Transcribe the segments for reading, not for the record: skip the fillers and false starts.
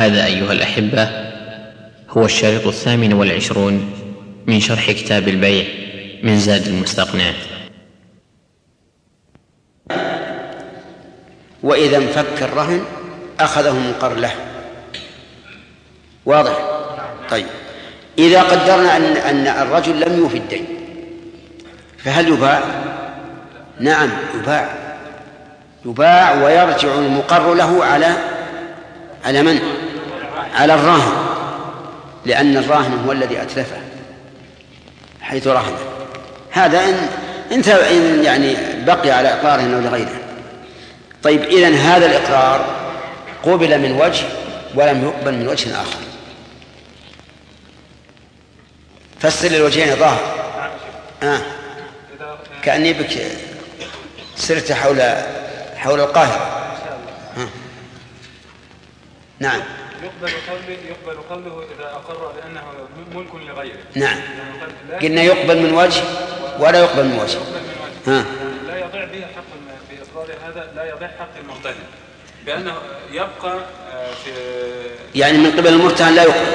وهذا أيها الأحبة هو الشريط 28 من شرح كتاب البيع من زاد المستقنع. وإذا انفك الرهن أخذه مقر له. واضح؟ طيب، إذا قدرنا أن الرجل لم يوفي الدين فهل يباع؟ نعم يباع ويرجع المقر له على من؟ على الراهن، لأن الراهن هو الذي أتلفه حيث رهنه. هذا إن يعني بقي على إقراره أو لغيره. طيب، إذن هذا الإقرار قبل من وجه ولم يقبل من وجه آخر. فسر الوجهين ظاهر. كأني بك سرت حول القاهرة. نعم. يقبل قوله إذا أقر بأنه ملك لغيره. نعم، قلنا يقبل من وجه ولا يقبل من وجه. لا يضيع به حق في إقرار هذا، لا يضيع حق المرتهن بأنه يبقى في، يعني من قبل المرتهن لا يقبل.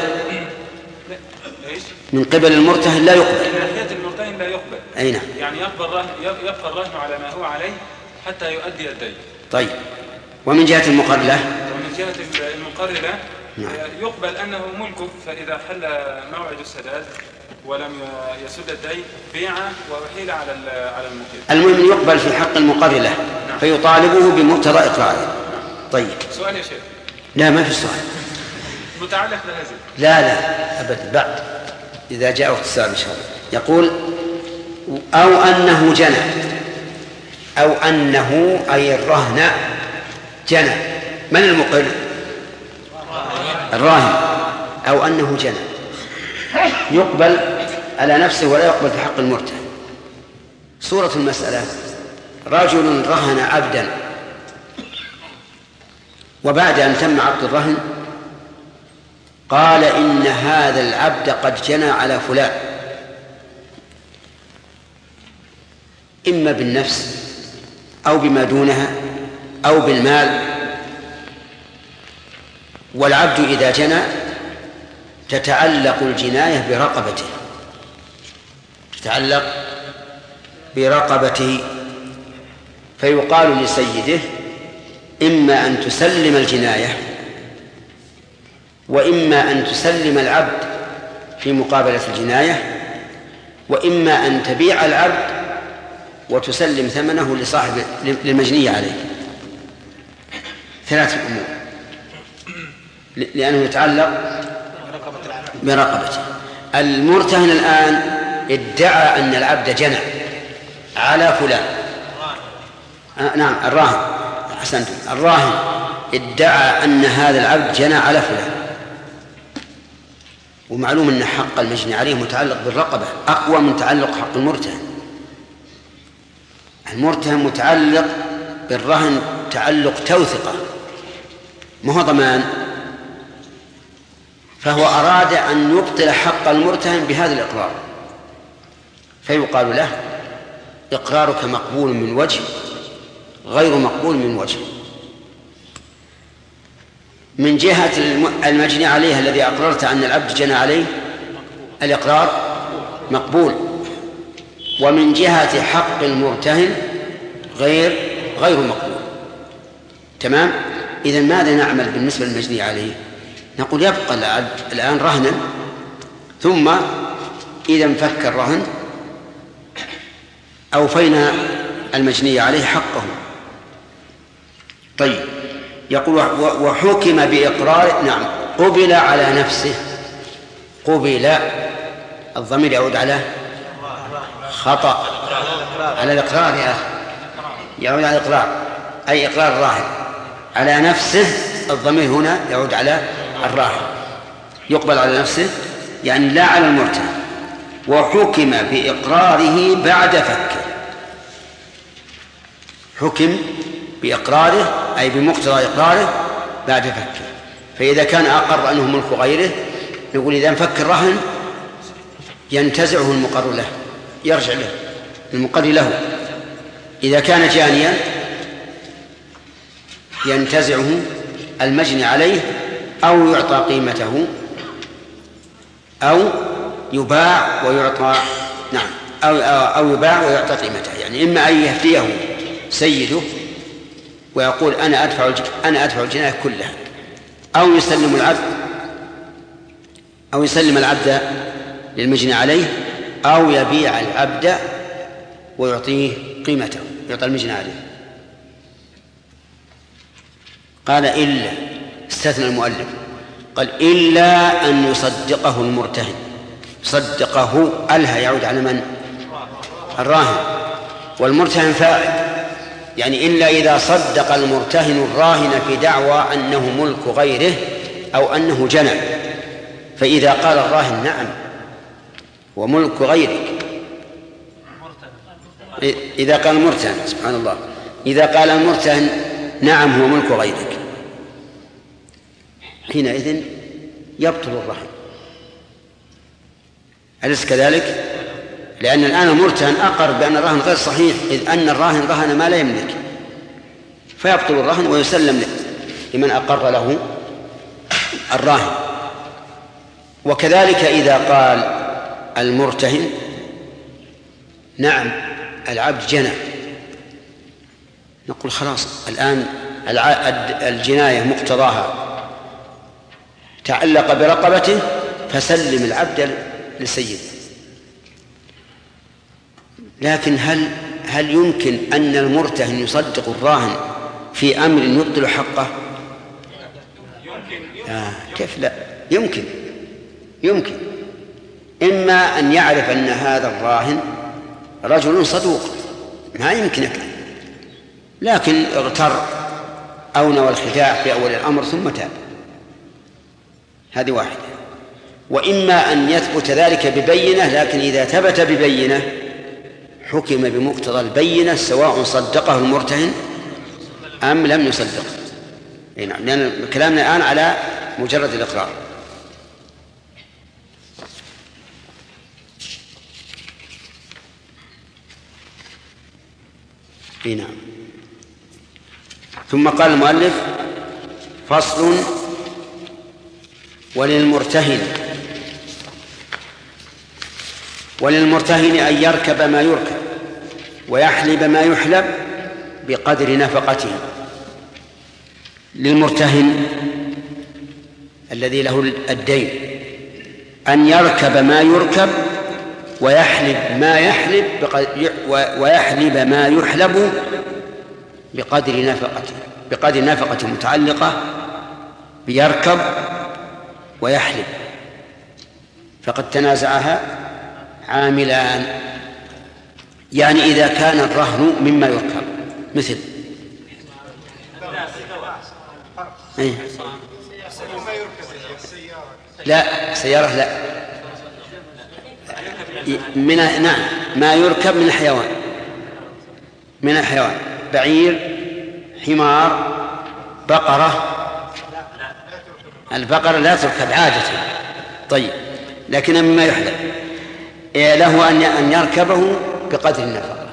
من قبل المرتهن لا يقبل. من ناحية المرتهن لا يقبل. أي نعم. يعني يبقى الرهن على ما هو عليه حتى يؤدي الدين. طيب، ومن جهة المقر له؟ ومن جهة المقر له يقبل أنه ملكه، فإذا حل موعد السداد ولم يسد الدين بيع وحيل على المقر. المهم يقبل في حق المقر له. نعم. فيطالبه بمقتضى إقراره. طيب، سؤال يا شيخ. لا، ما في سؤال متعلق بهذا. لا أبدا، بعد إذا جاء وقت السؤال إن شاء الله. يقول أو أنه جنى، أو أنه أي الرهن جنى. من المقر؟ الراهن. أو أنه جنى يقبل على نفسه ولا يقبل في حق المرتهن. صورة المسألة: رجل رهن عبدا، وبعد أن تم عقد الرهن قال إن هذا العبد قد جنى على فلان، إما بالنفس أو بما دونها أو بالمال. والعبد إذا جنى تتعلق الجناية برقبته، فيقال لسيده: إما أن تسلم الجناية، وإما أن تسلم العبد في مقابلة الجناية، وإما أن تبيع العبد وتسلم ثمنه لصاحب للمجني عليه. ثلاثة أمور، لأنه يتعلق برقبته. المرتهن الآن ادعى أن العبد جنى على فلان. نعم، الراهن. أحسنتم، الراهن ادعى أن هذا العبد جنى على فلان، ومعلوم أن حق المجني عليه متعلق بالرقبة أقوى من تعلق حق المرتهن. المرتهن متعلق بالرهن تعلق توثقة، ما هو ضمان. فهو أراد أن يبطل حق المرتهن بهذا الإقرار، فيقال له: إقرارك مقبول من وجه غير مقبول من وجه. من جهة المجني عليه الذي أقررت أن العبد جنى عليه الإقرار مقبول، ومن جهة حق المرتهن غير مقبول. تمام؟ إذن ماذا نعمل بالنسبة للمجني عليه؟ نقول يبقى العبد الآن رهنا، ثم إذا انفك الرهن أوفينا المجني عليه حقه. طيب، يقول: وحكم بإقرار. نعم، قبل على نفسه. قبل، الضمير يعود على خطأ، على الإقرار يا أخي، يعود على الإقرار، أي إقرار الراهن على نفسه. الضمير هنا يعود على الراهن. يقبل على نفسه يعني لا على المرتهن. وحكم بإقراره بعد فكه. حكم بإقراره أي بمقتضى إقراره بعد فكه. فإذا كان أقر أنه ملك غيره، يقول إذا انفك الرهن ينتزعه المقر له، يرجع له المقر له. إذا كان جانيا ينتزعه المجني عليه أو يعطى قيمته أو يباع ويعطى أو يباع ويعطى قيمته. يعني إما أن يهديه سيده ويقول أنا أدفع الجناية كلها، أو يسلم العبد للمجني عليه، أو يبيع العبد ويعطيه قيمته، يعطى المجني عليه. قال إلا، استثنى المؤلف، قال إلا أن يصدقه المرتهن. صدقه ألها يعود على من؟ الراهن، والمرتهن فاعل. يعني إلا إذا صدق المرتهن الراهن في دعوى أنه ملك غيره أو أنه جنى. فإذا قال الراهن نعم وملك غيرك، إذا قال المرتهن، سبحان الله، إذا قال المرتهن نعم هو ملك غيرك، حينئذ يبطل الرهن. أليس كذلك؟ لأن الآن المرتهن أقر بأن الرهن غير صحيح، إذ أن الراهن رهن ما لا يملك، فيبطل الرهن ويسلم لمن أقر له الراهن. وكذلك إذا قال المرتهن نعم العبد جنى، نقول خلاص الآن الجناية مقتضاها تعلق برقبته، فسلم العبد لسيده. لكن هل يمكن أن المرتهن يصدق الراهن في أمر يبطل حقه؟ كيف لا؟ يمكن إما أن يعرف أن هذا الراهن رجل صدوق ما يمكن أكثر، لكن اغتر أو نوى الخداع في أول الأمر ثم تاب، هذه واحدة. وإما أن يثبت ذلك ببينة، لكن إذا ثبت ببينة حكم بمقتضى البينة سواء صدقه المرتهن أم لم يصدقه. نعم، لأن كلامنا الآن على مجرد الإقرار. نعم. ثم قال المؤلف فصل: وللمرتهن أن يركب ما يركب ويحلب ما يحلب بقدر نفقته. للمرتهن الذي له الدين أن يركب ما يركب ويحلب ما يحلب ويحلب ما يحلب بقدر نفقته متعلقة بيركب ويحلب، فقد تنازعها عاملان. يعني إذا كان الرهن مما يركب، مثل لا سيارة، لا نعم ما يركب من الحيوان، بعير، حمار، بقرة. البقرة لا تركب عادة، طيب، لكن مما يحلب له أن يركبه بقدر النفقة،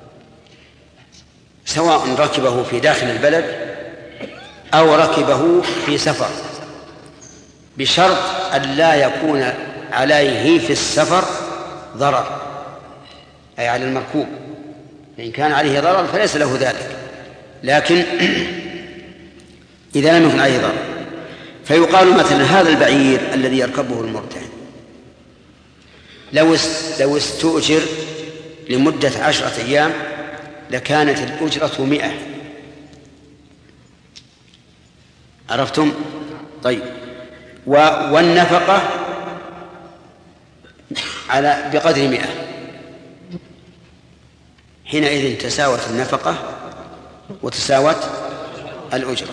سواء ركبه في داخل البلد أو ركبه في سفر، بشرط أن لا يكون عليه في السفر ضرر، أي على المركوب. إن كان عليه ضرر فليس له ذلك، لكن إذا لم يكن عليه ضرر فيقال مثلا هذا البعير الذي يركبه المرتهن لو استؤجر لمدة 10 أيام لكانت الأجرة 100. عرفتم؟ طيب، والنفقة بقدر 100. حينئذ تساوت النفقة وتساوت الأجرة،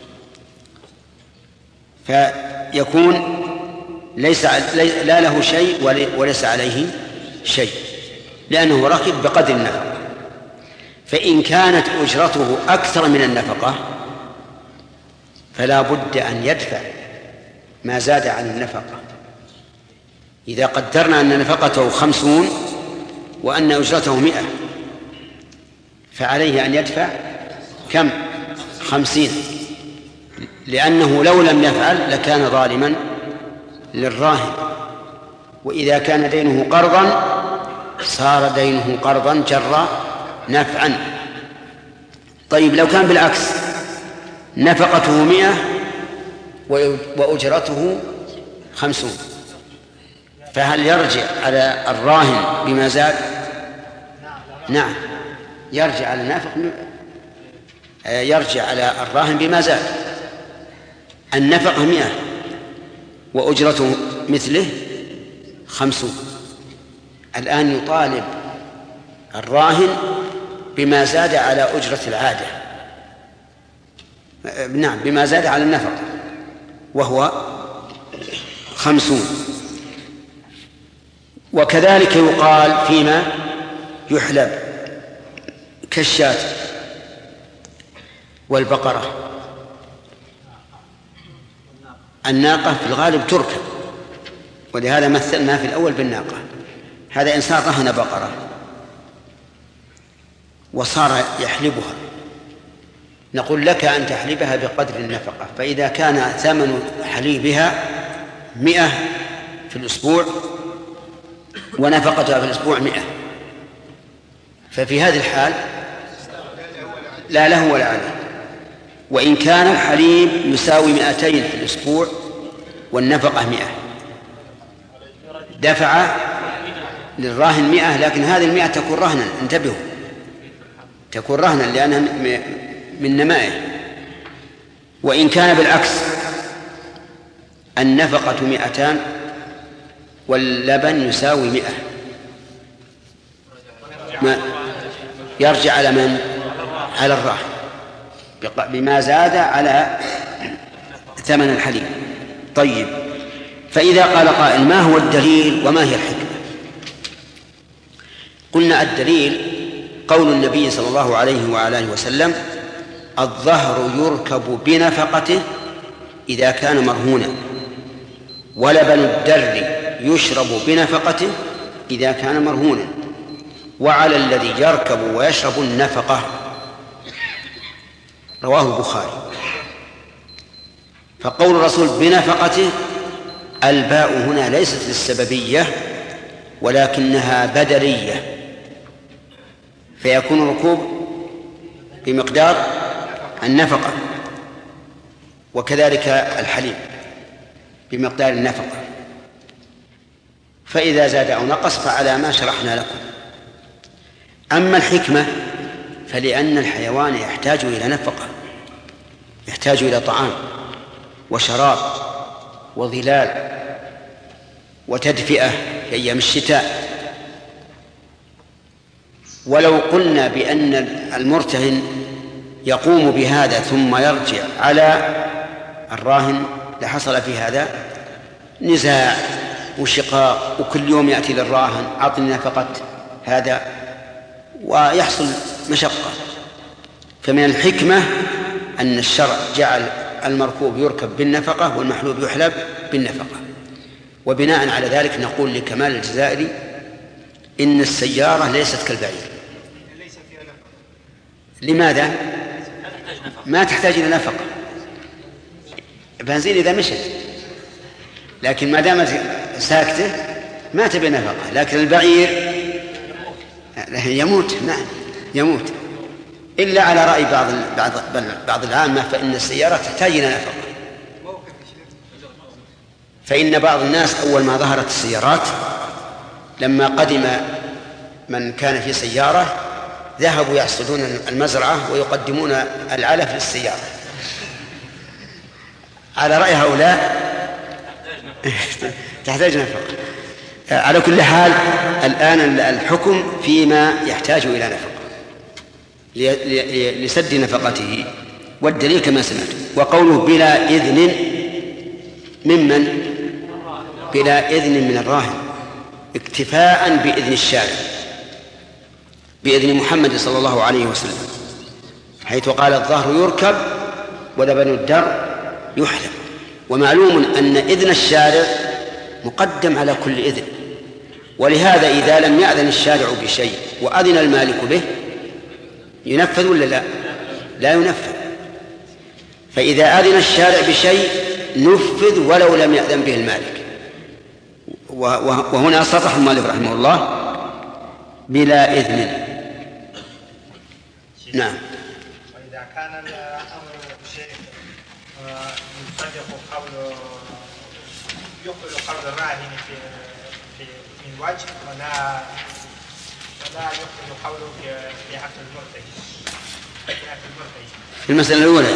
فيكون لا له شيء وليس عليه شيء، لأنه ركب بقدر النفقة. فإن كانت أجرته أكثر من النفقة فلا بد أن يدفع ما زاد عن النفقة. إذا قدرنا أن نفقته 50 وأن أجرته 100 فعليه أن يدفع كم؟ 50، لأنه لو لم يفعل لكان ظالما للراهن، وإذا كان دينه قرضا صار دينه قرضا جر نفعا. طيب لو كان بالعكس، نفقته 100 وأجرته 50، فهل يرجع على الراهن بما زاد؟ نعم، يرجع على النافق، يرجع على الراهن بما زاد. النفقة 100 وأجرته مثله 50، الآن يطالب الراهن بما زاد على أجرة العادة، نعم بما زاد على النفقة وهو 50. وكذلك يقال فيما يحلب كالشاة والبقرة. الناقة في الغالب تركب، ولهذا مثلنا في الأول بالناقة. هذا إنسان رهن بقرة وصار يحلبها، نقول لك أن تحلبها بقدر النفقة، فإذا كان ثمن حليبها 100 في الأسبوع ونفقتها في الأسبوع 100، ففي هذه الحال لا له ولا عليه. وإن كان الحليب يساوي 200 في الأسبوع والنفقة 100، دفع للراهن 100، لكن هذه 100 تكون رهنا، انتبهوا، تكون رهنا لأنها من نمائه. وإن كان بالعكس، النفقة 200 واللبن يساوي 100، يرجع على من؟ على الراهن بما زاد على ثمن الحليب. طيب، فإذا قال قائل ما هو الدليل وما هي الحكمة؟ قلنا الدليل قول النبي صلى الله عليه وآله وسلم: الظهر يركب بنفقته إذا كان مرهونا، ولبن الدر يشرب بنفقته إذا كان مرهونا، وعلى الذي يركب ويشرب النفقة. رواه البخاري. فقول الرسول بنفقته، الباء هنا ليست للسببية ولكنها بدلية، فيكون الركوب بمقدار النفقة، وكذلك الحليب بمقدار النفقة، فإذا زاد أو نقص فعلى ما شرحنا لكم. أما الحكمة فلأن الحيوان يحتاج إلى نفقة، يحتاج إلى طعام وشراب وظلال وتدفئة في أيام الشتاء. ولو قلنا بأن المرتهن يقوم بهذا ثم يرجع على الراهن لحصل في هذا نزاع وشقاق، وكل يوم يأتي للراهن أعطني نفقة هذا، ويحصل مشقة. فمن الحكمة أن الشرع جعل المركوب يركب بالنفقة والمحلوب يحلب بالنفقة. وبناء على ذلك نقول لكمال الجزائري: إن السيارة ليست كالبعير. لماذا؟ ما تحتاج إلى نفقة، بنزين إذا مشت، لكن ما دامت ساكتة ما تبي نفقة. لكن البعير يموت، نعم يموت، إلا على رأي بعض العامة، فإن السيارة تحتاج إلى نفقة. فإن بعض الناس أول ما ظهرت السيارات، لما قدم من كان في سيارة، ذهبوا يحصدون المزرعة ويقدمون العلف للسيارة. على رأي هؤلاء تحتاج نفقة. على كل حال، الآن الحكم فيما يحتاج إلى نفقة لسد نفقته، والدليل كما سمعت. وقوله بلا إذن ممن؟ بلا إذن من الراهن، اكتفاء بإذن الشارع، بإذن محمد صلى الله عليه وسلم، حيث قال: الظهر يركب ولبن الدر يحلب. ومعلوم أن إذن الشارع مقدم على كل إذن، ولهذا إذا لم يأذن الشارع بشيء وأذن المالك به ينفذ ولا لا؟ لا ينفذ. فإذا أذن الشارع بشيء نفذ ولو لم يأذن به المالك. وهنا صرح المؤلف رحمه الله بلا إذن. نعم. وإذا كان الأمر بشيء يقبل قول الراهن من وجه ولا يقبل قوله في حق المرتهن. في المسألة الأولى.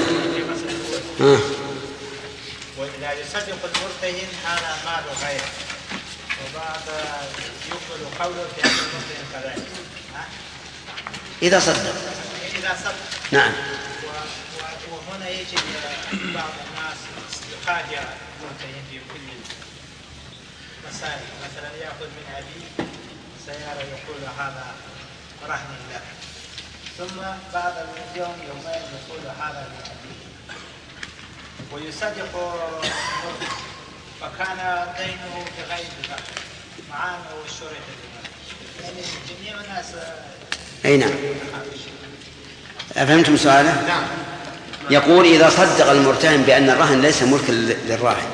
وإذا يصدق المرتهن هذا مال غيره وبعد يقبل قوله في حق المرتهن كذلك. إذا صدق. نعم. وهنا يجد بعض الناس يخادع المرتهن في كل مسائل، مثلا يأخذ من أبيه سيارة يقول هذا رهن له، ثم بعد اليوم يومين يقول هذا لأبيه ويصدق المرتهن فكان دينه بغير ذلك معانه والشرط يعني جميع الناس. أي نعم. أفهمتم سؤاله؟ نعم. يقول إذا صدق المرتهن بأن الرهن ليس ملكا للراهن،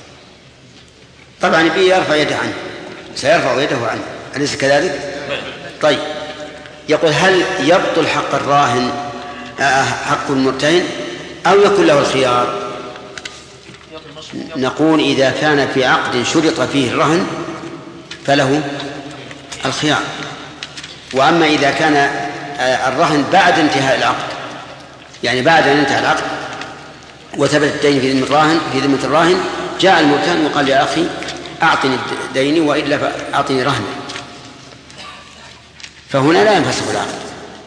طبعا يرفع يده عنه، سيرفع يده عنه، أليس كذلك؟ طيب، يقول هل يبطل حق الراهن حق المرتهن أو يكون له الخيار؟ نقول إذا كان في عقد شرط فيه الرهن فله الخيار، وأما إذا كان الرهن بعد انتهاء العقد، يعني بعد أن انتهى العقد وثبت الدين في ذمة الراهن، جاء المرتهن وقال يا أخي أعطني ديني وإلا فأعطني رهن، فهنا لا ينفسخ العقد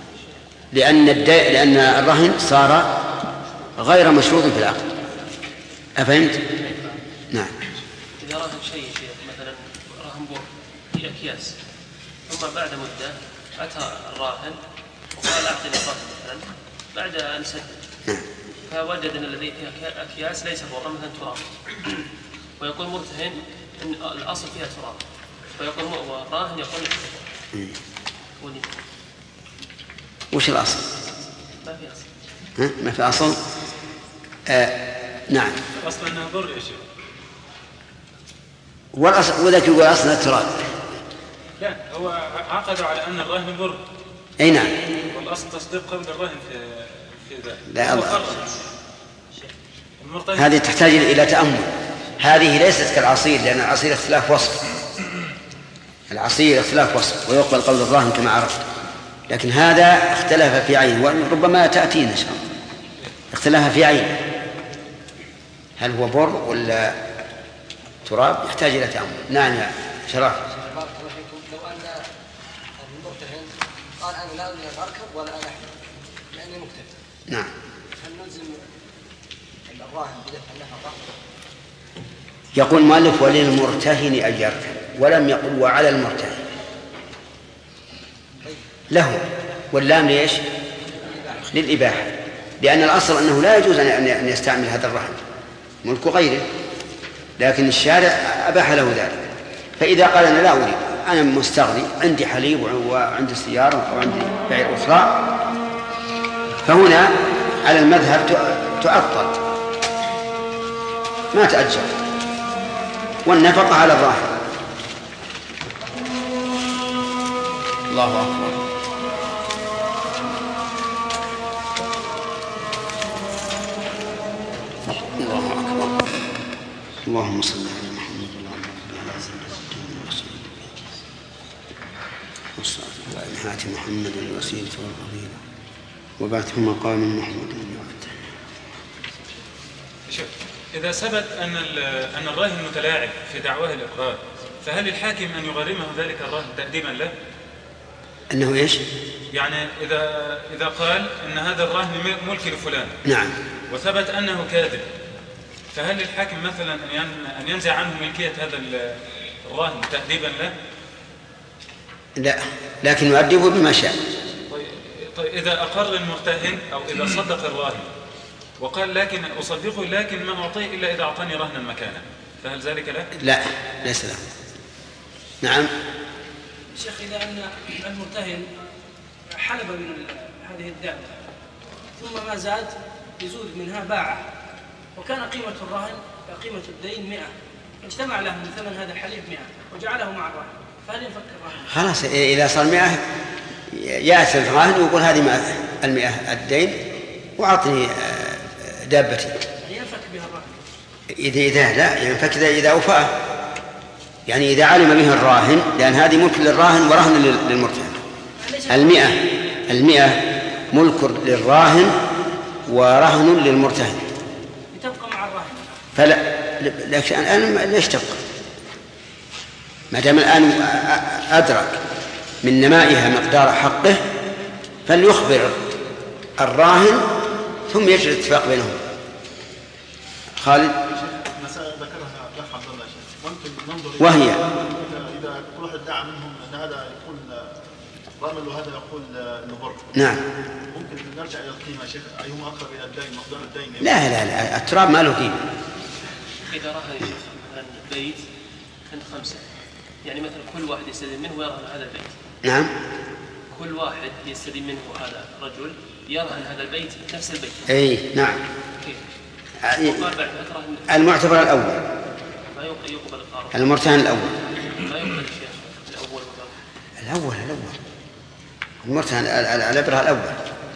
لأن الرهن صار غير مشروط في العقد. أفهمت؟ نعم. إذا رهن شيء مثلا رهن بر في أكياس، ثم بعد مدة أتى الراهن وقال أعطني الرهن مثلا بعد أن سدد، فوجد أن الذي فيها أكياس ليس برا مثلا تراب، ويقول مرتهن أن الأصل فيها تراب، ويقول الراهن يقول وش الأصل؟ ما في أصل. ما في أصل؟ نعم. أصل أنه بر يا شيخ. والأصل وذاك يقول أصل التراب. لا، هو عقدوا على أن الرهن بر. أي نعم. والأصل تصديق قبل الرهن في ذلك. لا هذه تحتاج إلى تأمل. هذه ليست كالعصير، لأن العصير اختلاف وصف. العصير اختلاف وصف ويقبل قول الراهن كما عرفت، لكن هذا اختلف في عين، وربما تأتينا إن شاء الله. اختلف في عين، هل هو بر ولا تراب؟ يحتاج إلى تأمل. نعم يا شرف. بارك الله فيكم. لو أن المرتهن قال أنا لا أريد أن أركب ولا أنا أحمل لأني مكتفي، نعم، هل نلزم الراهن بدفع النفقة؟ يقول المؤلف وللمرتهن أن يركب، ولم يقل وعلى المرتهن، له، واللام ليش؟ للإباحة، لأن الأصل أنه لا يجوز أن يستعمل هذا الرهن، ملك غيره، لكن الشارع أباح له ذلك. فإذا قال أنا لا أريد، أنا مستغني، عندي حليب وعندي سيارة أو عندي بيع أخرى، فهنا على المذهب تؤطل ما تأجر، والنفقة على الراهن. الله أكبر. الله أكبر. اللهم صل على محمد وعلى آله وصحبه وسلم. هات محمد الوسيلة والفضيلة وبعثه مقام محمود. إذا ثبت أن الراهن متلاعب في دعواه الإقرار، فهل الحاكم أن يغرمه ذلك الراهن تأديبا له؟ أنه إيش؟ يعني إذا قال أن هذا الراهن ملك لفلان، نعم، وثبت أنه كاذب، فهل الحاكم مثلا أن ينزع عنه ملكية هذا الراهن تأديبا له؟ لا، لكن يؤدبه بما شاء. طيب إذا أقر المرتهن أو إذا صدق الراهن وقال لكن أصدقه لكن ما أعطيه إلا إذا أعطاني رهنا مكانا، فهل ذلك له؟ لا، ليس له. نعم. شيخ، إذا أن المرتهن حلب من هذه الدابة ثم ما زاد يزود منها باعه، وكان قيمة الرهن قيمة الدين 100، اجتمع له من ثمن هذا الحليب 100 وجعله مع الرهن، فهل ينفك الرهن؟ خلاص إذا صار 100 يأتي الرهن ويقول هذه 100 الدين وأعطني دابتي. ينفك بها الرهن؟ إذا لا ينفك إذا أوفاه، يعني إذا علم به الراهن، لأن هذه ملك للراهن ورهن للمرتهن. 100 ملك للراهن ورهن للمرتهن، تبقى مع الراهن. فلا لكن الآن ليش تبقى؟ ما دام الآن أدرك من نمائها مقدار حقه فليخبر الراهن ثم يجري الاتفاق بينهم. خالد. مسألة ذكرها الأخ عبد الله شيخ، وأنتم ننظر وهي إذا كل واحد ادعى منهم أن هذا يقول رمل وهذا يقول نبر. نعم. ممكن نرجع إلى القيمة شيخ، أيهما أقرب إلى الدين، مقدار الدين؟ لا التراب ما له قيمة. إذا رهن يا شيخ مثلا بيت عند 5، يعني مثلا كل واحد يستلم منه ويرهن هذا البيت. نعم. كل واحد يستلم منه هذا الرجل يرهن هذا البيت نفس البيت. أي نعم. كيف؟ المعتبر الأول. ما يقبل القرار. المرتهن الأول. ما يقبل الشيخ الأول. الأول. المرتهن العبرة الأول.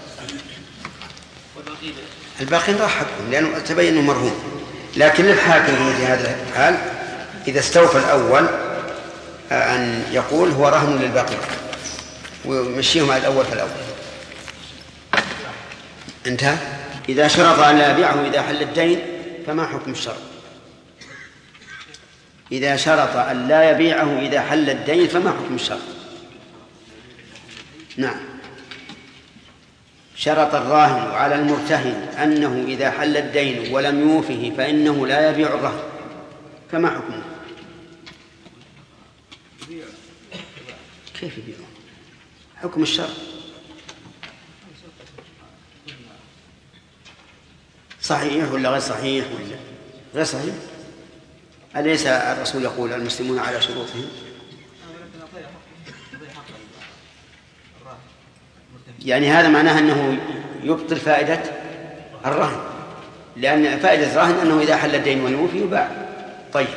الباقين راح حقهم لأنه تبين أنه مرهون. لكن للحاكم في هذا الحال إذا استوفى الأول أن يقول هو رهن للباقين ويمشيهم على الأول فالأول. انتهى. إذا شرط أن لا يبيعه إذا حل الدين فما حكم الشرط؟ إذا شرط أن لا يبيعه إذا حل الدين فما حكم الشرط؟ نعم. شرط الراهن على المرتهن أنه إذا حل الدين ولم يوفه فإنه لا يبيع الرهن، فما حكمه؟ كيف يبيعه؟ حكم الشرط صحيح ولا غير صحيح؟ ولا غير صحيح؟ أليس الرسول يقول المسلمون على شروطهم؟ يعني هذا معناه أنه يبطل فائدة الرهن، لأن فائدة الرهن أنه إذا حل الدين ويوفي يباع. طيب،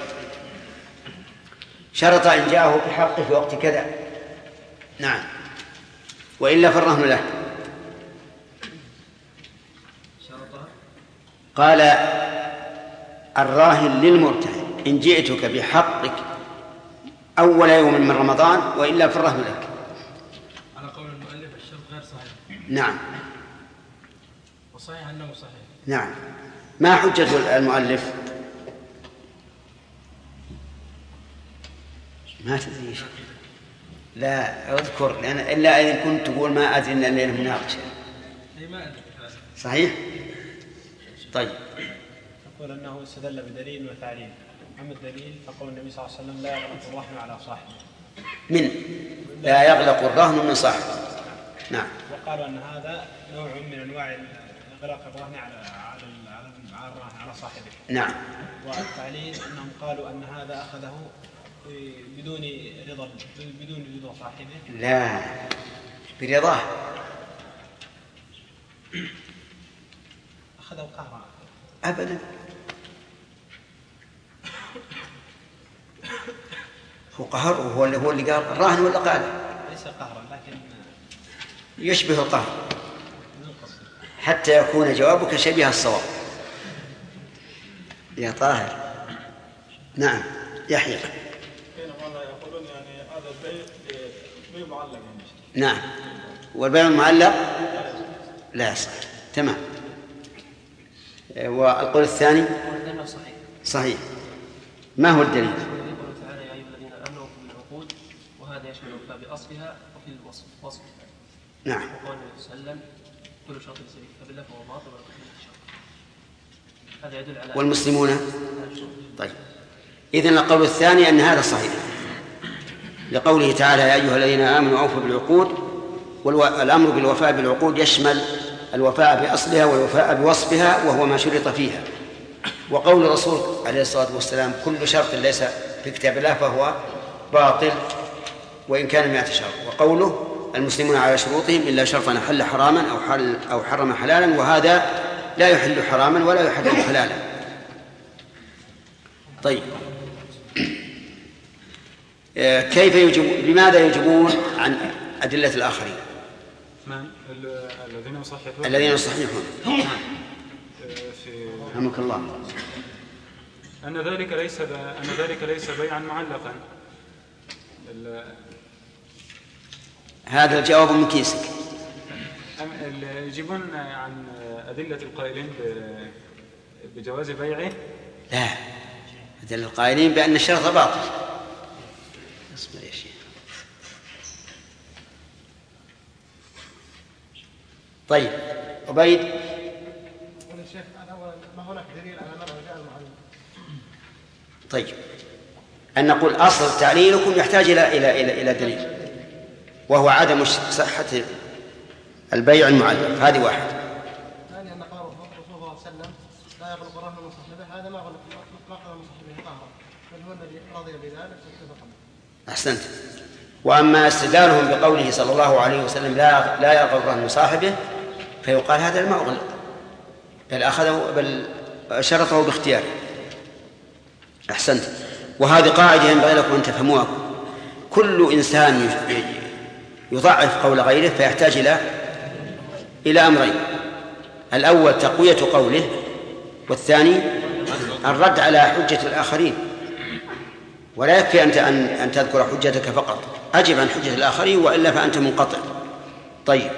شرط إن جاءه بحقه في وقت كذا، نعم، وإلا فالرهن له. قال الراهن للمرتهن إن جئتك بحقك أول يوم من رمضان وإلا فالرهن لك. على قول المؤلف الشرط غير صحيح. نعم. وصحيح أنه صحيح. نعم. ما حجة المؤلف؟ ما تدري. لا أذكر لأن إلا إذا كنت تقول ما أدري إن الليلة مناقشة. صحيح. طيب. يقول أنه استدل بدليل وتعليل. أما الدليل فقول النبي صلى الله عليه وسلم لا يغلق الرهن على صاحبه. لا يغلق الرهن من صاحبه. نعم. وقالوا أن هذا نوع من أنواع إغلاق الرهن على صاحبه. نعم. والتعليل أنهم قالوا أن هذا أخذه بدون رضا صاحبه. لا، برضاه. أخذه قهرا. أبدا. هو قهر وهو اللي قال الراهن ولا قال؟ ليس قهرا لكن يشبه القهر حتى يكون جوابك شبيه الصواب يا طاهر. نعم. يحيى. يقولون يعني هذا البيع معلق. نعم. والبيع المعلق لا يصح. تمام. والقول الثاني صحيح. ما هو الدليل؟ يقول تعالى يا أيها الذين آمنوا بالعقود وهذا يشمل الوفاء بأصلها وفي الوصف. نعم. وقال النبي صلى الله عليه وسلم كل شرط يسري فبالله فهو باطل ولا شرط. هذا يدل على والمسلمون. طيب، إذن القول الثاني أن هذا صحيح لقوله تعالى يا أيها الذين آمنوا أوفوا بالعقود، والأمر بالوفاء بالعقود يشمل الوفاء بأصلها والوفاء بوصفها وهو ما شرط فيها. وقول الرسول عليه الصلاة والسلام كل شرط ليس في كتاب الله فهو باطل وإن كان 100 شرط. وقوله المسلمون على شروطهم إلا شرطا حل حراما أو حرم حلالا، وهذا لا يحل حراما ولا يحرم حلالا. طيب، كيف بماذا يجيبون عن أدلة الآخرين؟ الذين يصححون رحمك الله أن ذلك ليس بيعا معلقا. هذا الجواب من كيسك. يجيبون عن أدلة القائلين بجواز بيعه؟ لا، أدلة القائلين بأن الشرط باطل. اصبر يا شيخ. طيب عبيد. طيب، أن نقول أصل تعليلكم يحتاج إلى دليل، وهو عدم صحة البيع المعلق. هذه واحد. ثانيا أن قال رسول الله صلى الله عليه وسلم لا يغلق الرهن من صاحبه، هذا ما قال من صاحبه طهرا، بل هو الذي رضي بذلك واتفق. أحسنت. وأما استدلالهم بقوله صلى الله عليه وسلم لا يغلق الرهن من صاحبه، فيقال هذا ما أغلق، بل أخذه، بل شرطه باختياره. أحسنت. وهذه قاعدة ينبغي لكم أن تفهموها. كل إنسان يضعف قول غيره فيحتاج إلى أمرين: الأول تقوية قوله، والثاني الرد على حجة الآخرين. ولا يكفي أن تذكر حجتك فقط، أجب عن حجة الآخرين، وإلا فأنت منقطع. طيب،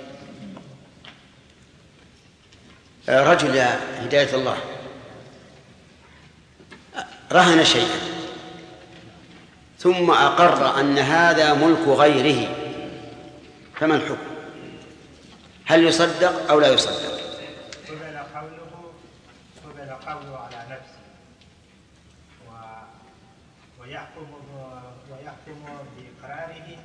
رجل يا هداية الله رهن شيئا ثم أقر أن هذا ملك غيره، فما الحكم؟ هل يصدق أو لا يصدق؟ قبل قوله على نفسه ويحكم بإقراره.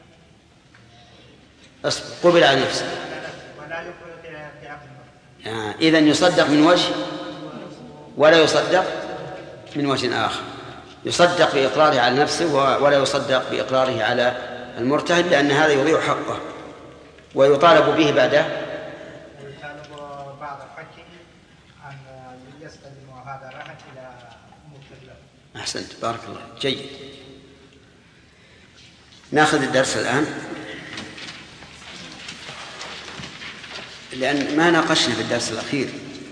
قبل على نفسه ولا يقبل بعقله. إذن يصدق من وجه ولا يصدق من وجه آخر. يصدق بإقراره على نفسه ولا يصدق بإقراره على المرتهن، لأن هذا يضيع حقه ويطالب به بعده. ويطالب بعض حقه أن يستلم هذا الرهن إلى مكلف. أحسنت، بارك الله. جيد، ناخذ الدرس الآن، لأن ما ناقشنا في الدرس الأخير.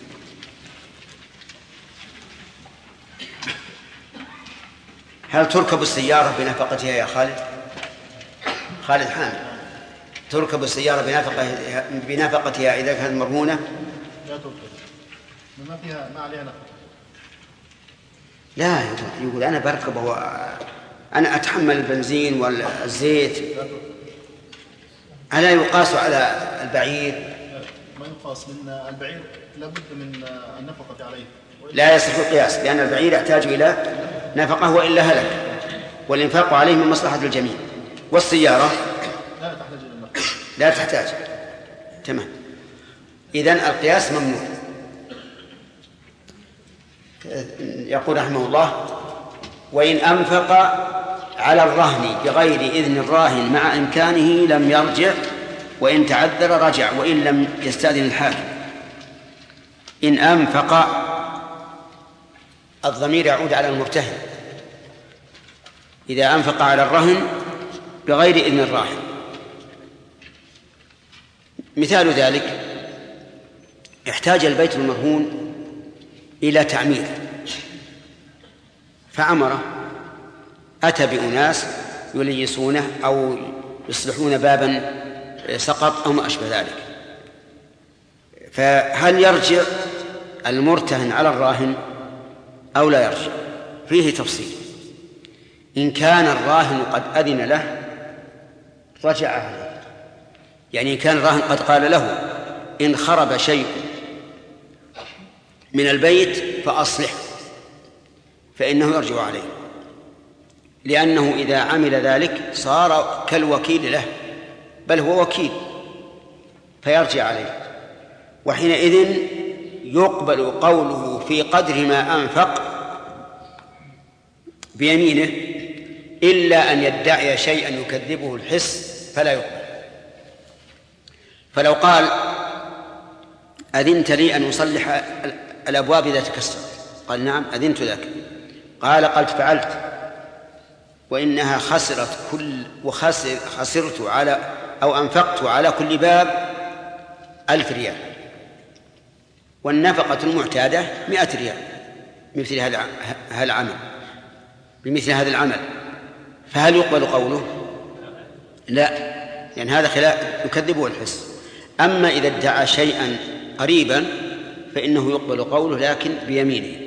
هل تركب السيارة بنفقتها يا خالد حامد؟ تركب السيارة بنفقتها إذا كانت مرهونة؟ لا تركب، ما فيها، ما عليها نفقة. لا، يقول أنا بركب أنا أتحمل البنزين والزيت. ألا يقاس على البعير؟ ما يقاس، من البعير لابد من النفقة عليه. لا يصح القياس، لأن البعير يحتاج إلى نفقة وإلا هلك، والإنفاق عليه من مصلحة الجميع. والسيارة لا تحتاج إلى النفقة. لا تحتاج. تمام. إذن القياس ممنوع. يقول رحمه الله: وإن أنفق على الرهن بغير إذن الراهن مع إمكانه لم يرجع، وإن تعذر رجع وإن لم يستأذن الحاكم. إن أنفق، الضمير يعود على المرتهن إذا أنفق على الرهن بغير إذن الراهن. مثال ذلك: احتاج البيت المرهون إلى تعمير فعمره، أتى بأناس يليسونه أو يصلحون بابا سقط أو ما أشبه ذلك، فهل يرجع المرتهن على الراهن أو لا يرجع؟ فيه تفصيل. إن كان الراهن قد أذن له رجع عليه، يعني إن كان الراهن قد قال له إن خرب شيء من البيت فأصلح، فإنه يرجع عليه، لأنه إذا عمل ذلك صار كالوكيل له، بل هو وكيل، فيرجع عليه. وحينئذ يقبل قوله في قدر ما أنفق بيمينه، إلا أن يدعي شيئا يكذبه الحس فلا يقبل. فلو قال أذنت لي أن أصلح الأبواب إذا تكسرت؟ قال نعم أذنت لك. قال قد فعلت، وإنها خسرت خسرت على أو أنفقت على كل باب 1000 ريال، والنفقة المعتادة 100 ريال بمثل هذا العمل، فهل يقبل قوله؟ لا، لأن هذا خلاف يكذبه الحس. أما إذا ادعى شيئا قريبا فإنه يقبل قوله لكن بيمينه.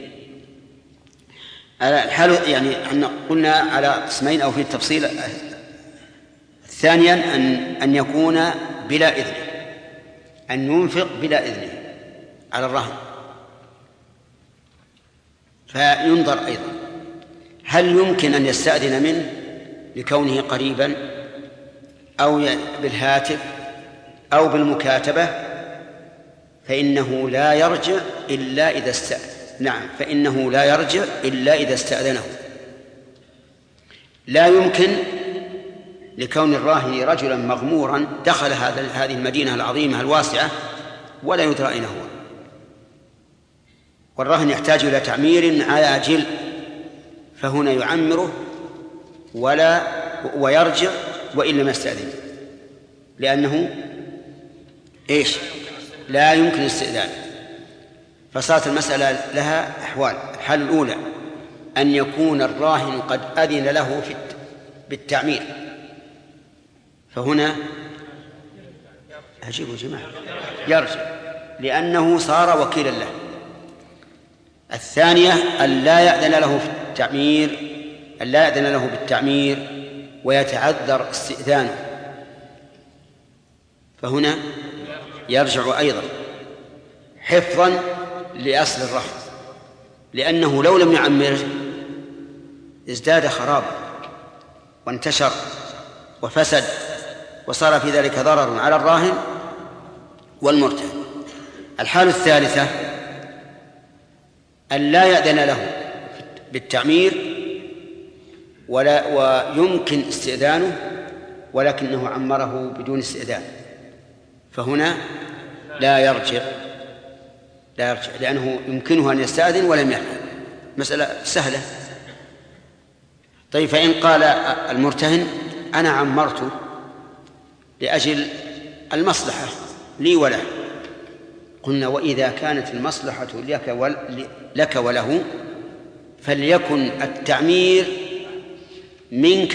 الحال يعني قلنا على قسمين أو في التفصيل. ثانيا أن يكون بلا إذنه، أن ينفق بلا إذنه على الرهن، فينظر أيضا هل يمكن أن يستأذن منه لكونه قريبا أو بالهاتف أو بالمكاتبة، فإنه لا يرجع إلا إذا استأذن. نعم، فإنه لا يرجع إلا إذا استأذنه. لا يمكن لكون الراهن رجلا مغمورا دخل هذه المدينة العظيمة الواسعة ولا يدرى أين هو، والراهن يحتاج إلى تعمير عاجل، فهنا يعمره ويرجع وإن لم يستأذن، لأنه لا يمكن الاستئذان. فصارت المسألة لها أحوال. الحالة الأولى أن يكون الراهن قد أذن له بالتعمير، فهنا أجيبوا جماعة يرجع لأنه صار وكيلا له. الثانية أن لا يأذن له بالتعمير ويتعذر استئذانه، فهنا يرجع أيضا حفظا لأصل الرهن، لأنه لو لم يعمره ازداد خرابا وانتشر وفسد، وصار في ذلك ضرر على الراهن والمرتهن. الحالة الثالثة أن لا يأذن له بالتعمير ويمكن استئذانه ولكنه عمره بدون استئذان، فهنا لا يرجع لأنه يمكنه أن يستأذن ولم يفعل. مسألة سهلة. طيب، فإن قال المرتهن أنا عمرت لأجل المصلحة لي وله، قلنا وإذا كانت المصلحة لك وله فليكن التعمير منك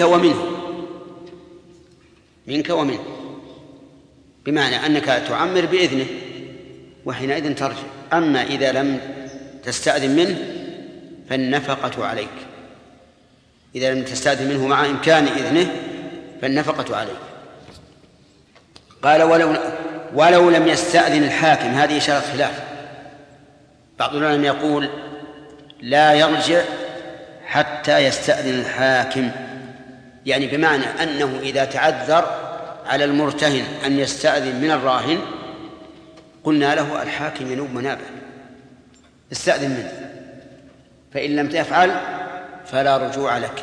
ومنه، بمعنى أنك تعمر بإذنه وحينئذ ترجع. أما إذا لم تستأذن منه فالنفقة عليك، إذا لم تستأذن منه مع إمكان إذنه فالنفقة عليك. قال ولو لم يستأذن الحاكم، هذه إشارة خلاف. بعض العلماء يقول لا يرجع حتى يستأذن الحاكم، يعني بمعنى أنه إذا تعذر على المرتهن أن يستأذن من الراهن قلنا له الحاكم ينوب منابه، استأذن منه، فإن لم تفعل فلا رجوع لك.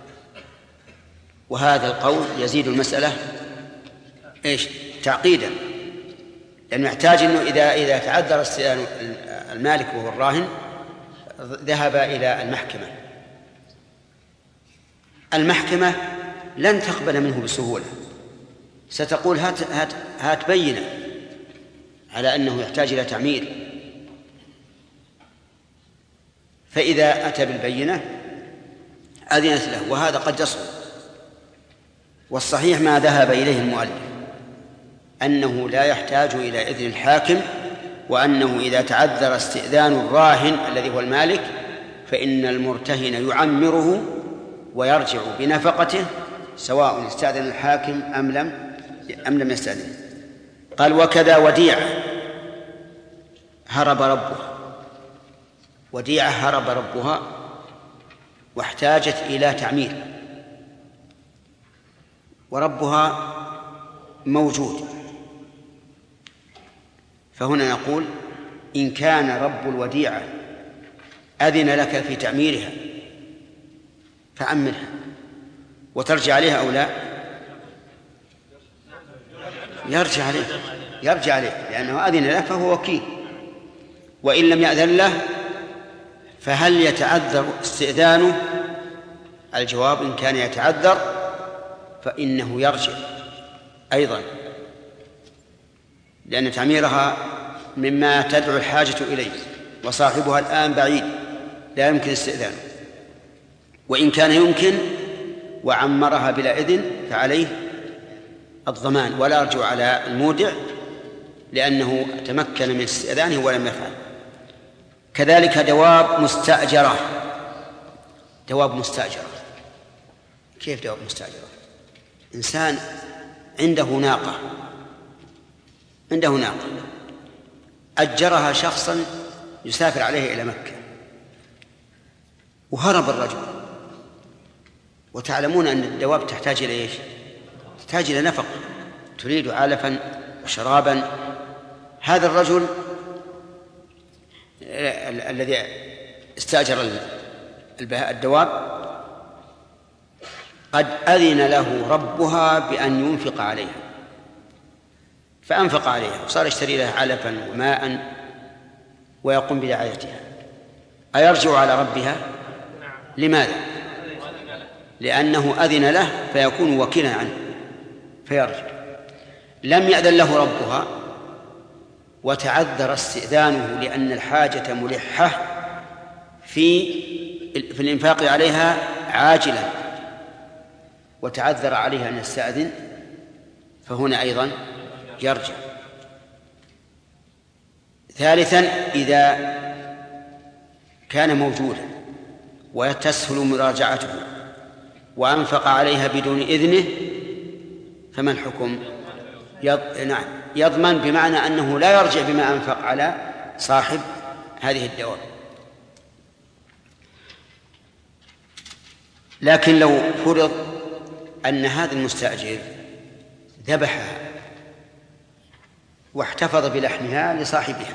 وهذا القول يزيد المسألة تعقيدا، لأنه يحتاج أنه إذا تعذر استئذان المالك وهو الراهن ذهب إلى المحكمة لن تقبل منه بسهولة، ستقول هات بينة على أنه يحتاج إلى تعمير، فإذا أتى بالبينة أذنت له، وهذا قد يصعب. والصحيح ما ذهب إليه المؤلف أنه لا يحتاج إلى إذن الحاكم، وأنه إذا تعذر استئذان الراهن الذي هو المالك فإن المرتهن يعمره ويرجع بنفقته سواء استأذن الحاكم أم لم يستأذن. قال وكذا وديعة هرب ربها واحتاجت إلى تعمير وربها موجود، فهنا نقول إن كان رب الوديعة أذن لك في تعميرها فعمرها وترجع عليها أو لا؟ يرجع عليه لأنه أذن لك فهو وكيل. وإن لم يأذن له فهل يتعذر استئذانه؟ الجواب: إن كان يتعذر فإنه يرجع أيضا، لأن تعميرها مما تدعو الحاجة إليه، وصاحبها الآن بعيد لا يمكن استئذانه. وإن كان يمكن وعمرها بلا إذن فعليه الضمان ولا يرجع على المودع، لأنه تمكن من استئذانه ولم يفعل. كذلك دواب مستأجرة. دواب مستأجرة كيف دواب مستأجرة؟ إنسان عنده ناقة أجرها شخصا يسافر عليه إلى مكة، وهرب الرجل، وتعلمون أن الدواب تحتاج إلى إيش؟ تحتاج إلى نفق، تريد علفا وشرابا. هذا الرجل الذي استأجر الدواب قد أذن له ربها بأن ينفق عليها، فأنفق عليها وصار يشتري لها علفا وماء ويقوم برعايتها. أيرجع على ربها؟ لماذا؟ لأنه أذن له فيكون وكيلا عنه فيرجع. لم يأذن له ربها وتعذر استئذانه لأن الحاجة ملحة في الإنفاق عليها عاجلا، وتعذر عليها أن يستأذن، فهنا أيضا يرجع. ثالثا: إذا كان موجودا وتسهل مراجعته وأنفق عليها بدون إذنه فما الحكم؟ نعم، يضمن، بمعنى أنه لا يرجع بما أنفق على صاحب هذه الدواب. لكن لو فرض أن هذا المستأجر ذبحها واحتفظ بلحمها لصاحبها،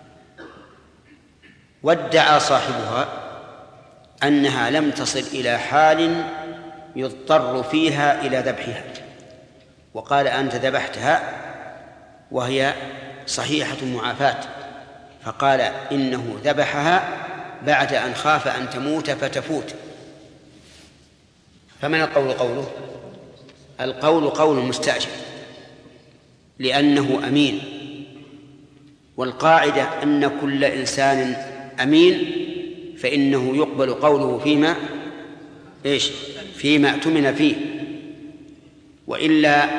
وادعى صاحبها أنها لم تصل إلى حال يضطر فيها إلى ذبحها، وقال: أنت ذبحتها وهي صحيحة معافاة، فقال إنه ذبحها بعد أن خاف أن تموت فتفوت. فمن القول قوله؟ القول قول المستأجر، لأنه أمين، والقاعدة أن كل إنسان أمين فإنه يقبل قوله فيما اؤتمن فيه، وإلا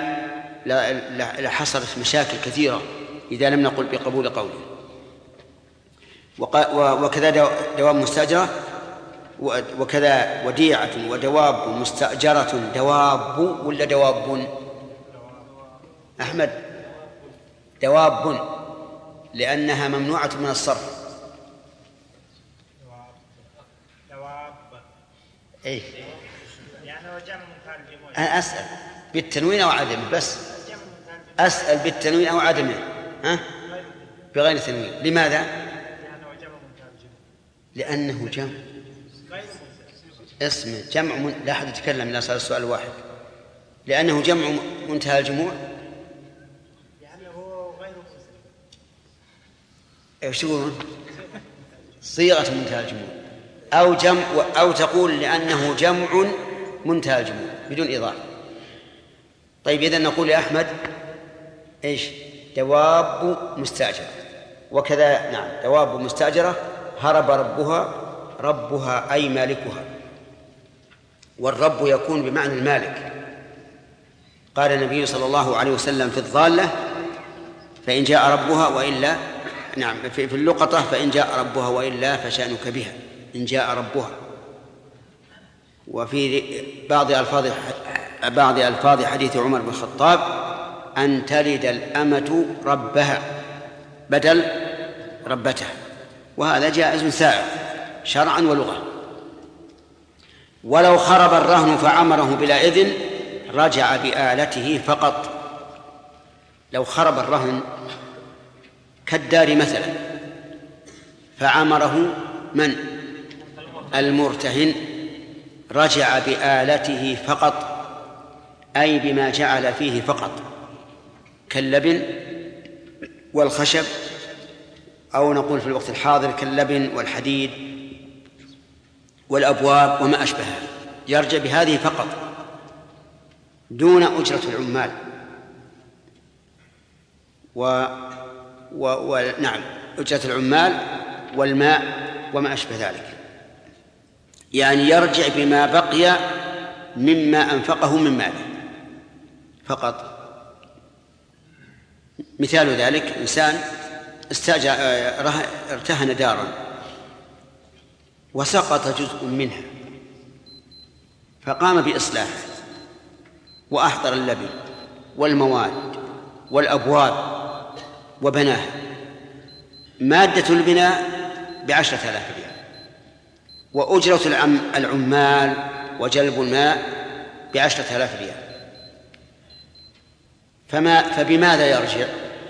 لحصلت مشاكل كثيرة إذا لم نقل بقبول قوله. وكذا دواب مستأجرة، وكذا وديعة ودواب مستأجرة. دواب ولا دواب؟ أحمد، دواب، لأنها ممنوعة من الصرف. إيه؟ يعني هو جمع متعلم. أنا أسأل بالتنوين أو عدمه، بس أسأل بالتنوين أو عدمه، بغير تنوين. لماذا؟ لأنه جمع اسم جمع لا أحد يتكلم إلا صار السؤال واحد. لأنه جمع منتهى الجموع، يعني هو غير إيش تقولون؟ صيغة منتهى الجموع، أو جمع، أو تقول لأنه جمع منتهى الجموع بدون إضافة. طيب إذن نقول يا أحمد إيش؟ دواب مستأجرة. وكذا نعم، دواب مستأجرة هرب ربها أي مالكها، والرب يكون بمعنى المالك. قال النبي صلى الله عليه وسلم في الضالة: فإن جاء ربها وإلا، نعم في اللقطة: فإن جاء ربها وإلا فشأنك بها، إن جاء ربها. وفي بعض ألفاظ حديث عمر بن الخطاب: أن تلد الأمة ربها بدل ربتها، وهذا جائز سائغ شرعا ولغة. ولو خرب الرهن فعمره بلا إذن رجع بآلته فقط. لو خرب الرهن كالدار مثلا فعمره من؟ المرتهن، رجع بآلته فقط، أي بما جعل فيه فقط، كاللبن والخشب أو نقول في الوقت الحاضر كاللبن والحديد والأبواب وما أشبهها، يرجع بهذه فقط دون أجرة العمال. نعم، أجرة العمال والماء وما أشبه ذلك، يعني يرجع بما بقي مما أنفقه من ماله فقط. مثال ذلك إنسان ارتهن دارا وسقط جزء منها فقام بإصلاحه وأحضر اللبن والمواد والأبواب وبناها، مادة البناء ب10,000 ريال، وأجرة العمال وجلب الماء ب10,000 ريال، فبماذا يرجع؟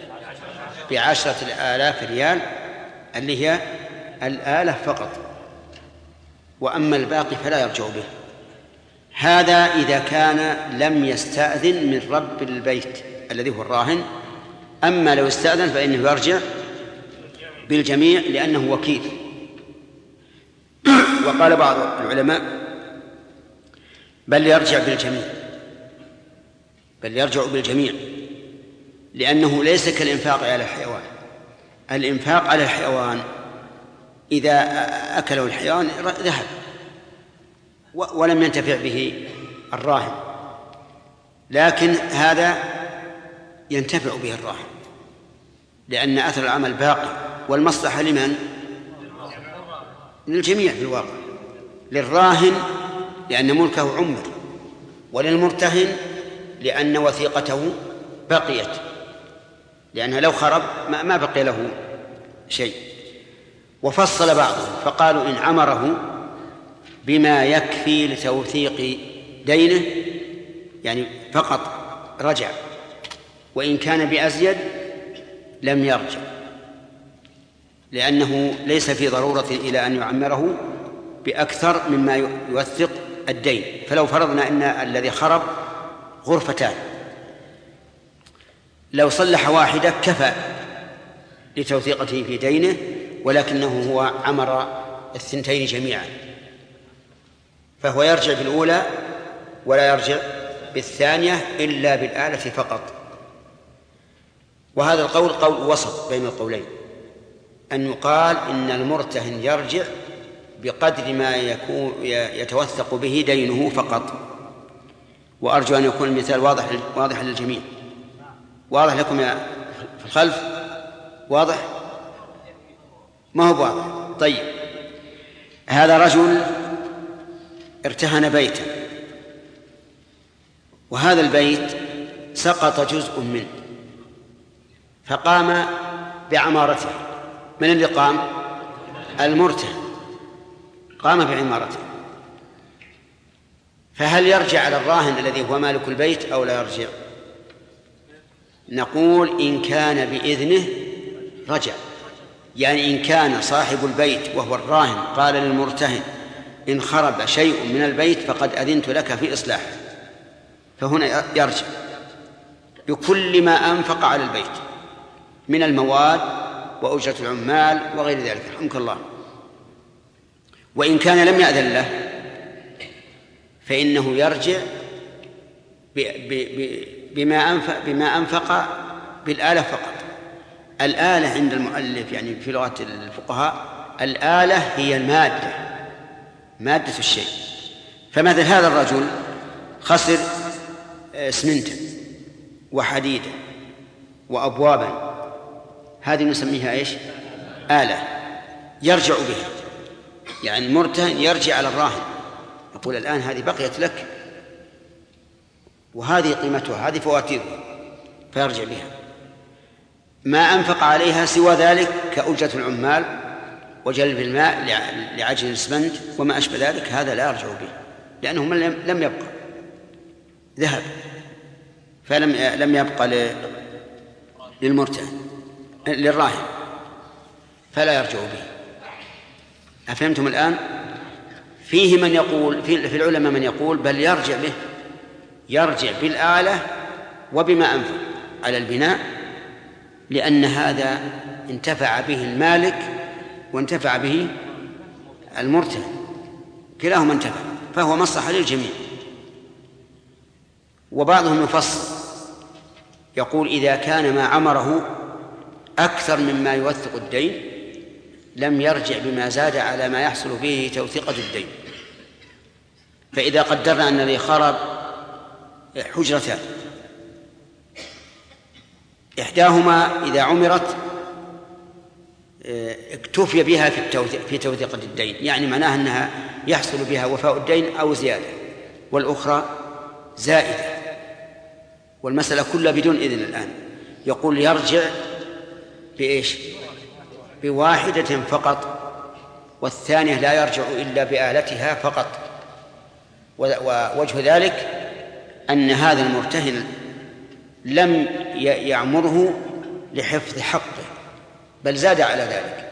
ب10,000 ريال اللي هي الآلة فقط، وأما الباقي فلا يرجع به. هذا إذا كان لم يستأذن من رب البيت الذي هو الراهن. أما لو استأذن فإنه يرجع بالجميع لأنه وكيل. وقال بعض العلماء بل يرجع بالجميع، لأنه ليس كالإنفاق على الحيوان. الإنفاق على الحيوان إذا أكله الحيوان ذهب ولم ينتفع به الراهن، لكن هذا ينتفع به الراهن لأن أثر العمل باقي، والمصلحة لمن؟ للجميع في الواقع، للراهن لأن ملكه عمر، وللمرتهن لأن وثيقته بقيت، لأنها لو خرب ما بقي له شيء. وفصل بعضهم فقالوا إن عمره بما يكفي لتوثيق دينه يعني فقط رجع، وإن كان بأزيد لم يرجع، لأنه ليس في ضرورة إلى أن يعمره بأكثر مما يوثق الدين. فلو فرضنا أن الذي خرب غرفتان، لو صلح واحدة كفى لتوثيقته في دينه، ولكنه هو عمر 2 جميعا، فهو يرجع بالأولى ولا يرجع بالثانية إلا بالآلة فقط. وهذا القول قول وسط بين القولين، أن يقال إن المرتهن يرجع بقدر ما يتوثق به دينه فقط. وأرجو أن يكون المثال واضح للجميع. واضح لكم يا في الخلف؟ واضح؟ ما هو واضح؟ طيب، هذا رجل ارتهن بيتا، وهذا البيت سقط جزء منه فقام بعمارته. من اللي قام؟ المرتهن قام بعمارته. فهل يرجع على الراهن الذي هو مالك البيت أو لا يرجع؟ نقول إن كان بإذنه رجع، يعني إن كان صاحب البيت وهو الراهن قال للمرتهن إن خرب شيء من البيت فقد أذنت لك في إصلاحه، فهنا يرجع بكل ما أنفق على البيت من المواد وأجرة العمال وغير ذلك، رحمك الله. وإن كان لم يأذن له فإنه يرجع بما أنفق بالآلة فقط. الآلة عند المؤلف يعني في لغة الفقهاء الآلة هي المادة، مادة الشيء. فمثل هذا الرجل خسر اسمنتا وحديدا وأبوابا، هذه نسميها إيش؟ آلة يرجع بها. يعني المرتهن يرجع على الراهن يقول الآن هذه بقيت لك وهذه قيمتها، هذه فواتيرها، فيرجع بها. ما أنفق عليها سوى ذلك كأجرة العمال وجلب الماء لعجل الإسمنت وما أشبه ذلك هذا لا يرجع به، لأنه لم يبقى، ذهب، فلم يبقى للمرتهن للراهن فلا يرجع به. أفهمتم الآن؟ فيه من يقول في العلماء من يقول بل يرجع به، يرجع بالآلة وبما أنفق على البناء، لأن هذا انتفع به المالك وانتفع به المرتهن، كلاهما انتفع، فهو مصلحة للجميع. وبعضهم يفصل يقول إذا كان ما عمره أكثر مما يوثق الدين لم يرجع بما زاد على ما يحصل به توثيقة الدين. فإذا قدرنا أن الذي خرب حجرتان، إحداهما إذا عمرت اكتفي بها في توثيقة الدين، يعني معناها أنها يحصل بها وفاء الدين أو زيادة، والأخرى زائدة، والمسألة كلها بدون إذن. الآن يقول يرجع بإيش؟ بواحدة فقط، والثانية لا يرجع إلا بآلتها فقط. ووجه ذلك أن هذا المرتهن لم يعمره لحفظ حقه، بل زاد على ذلك،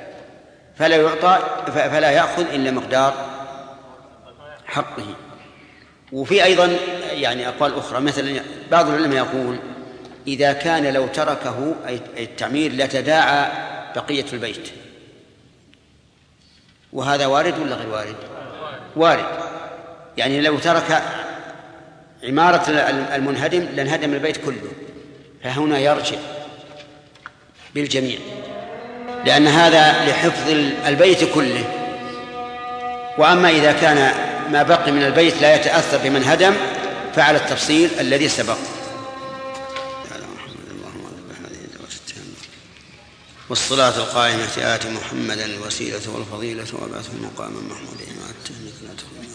فلا يأخذ إلا مقدار حقه. وفي أيضا يعني أقوال أخرى، مثلا بعض العلماء يقول إذا كان لو تركه أي التعمير لتداعى بقية البيت، وهذا وارد ولا غير وارد؟ وارد. يعني لو ترك عمارة المنهدم لانهدم البيت كله، فهنا يرجع بالجميع، لأن هذا لحفظ البيت كله. وأما إذا كان ما بقي من البيت لا يتأثر بمن هدم فعلى التفصيل الذي سبق. والصلاة القائمة آت محمدا الوسيلة والفضيلة وابعثه مقاما محمودا مع التهنئة لا تخلنا.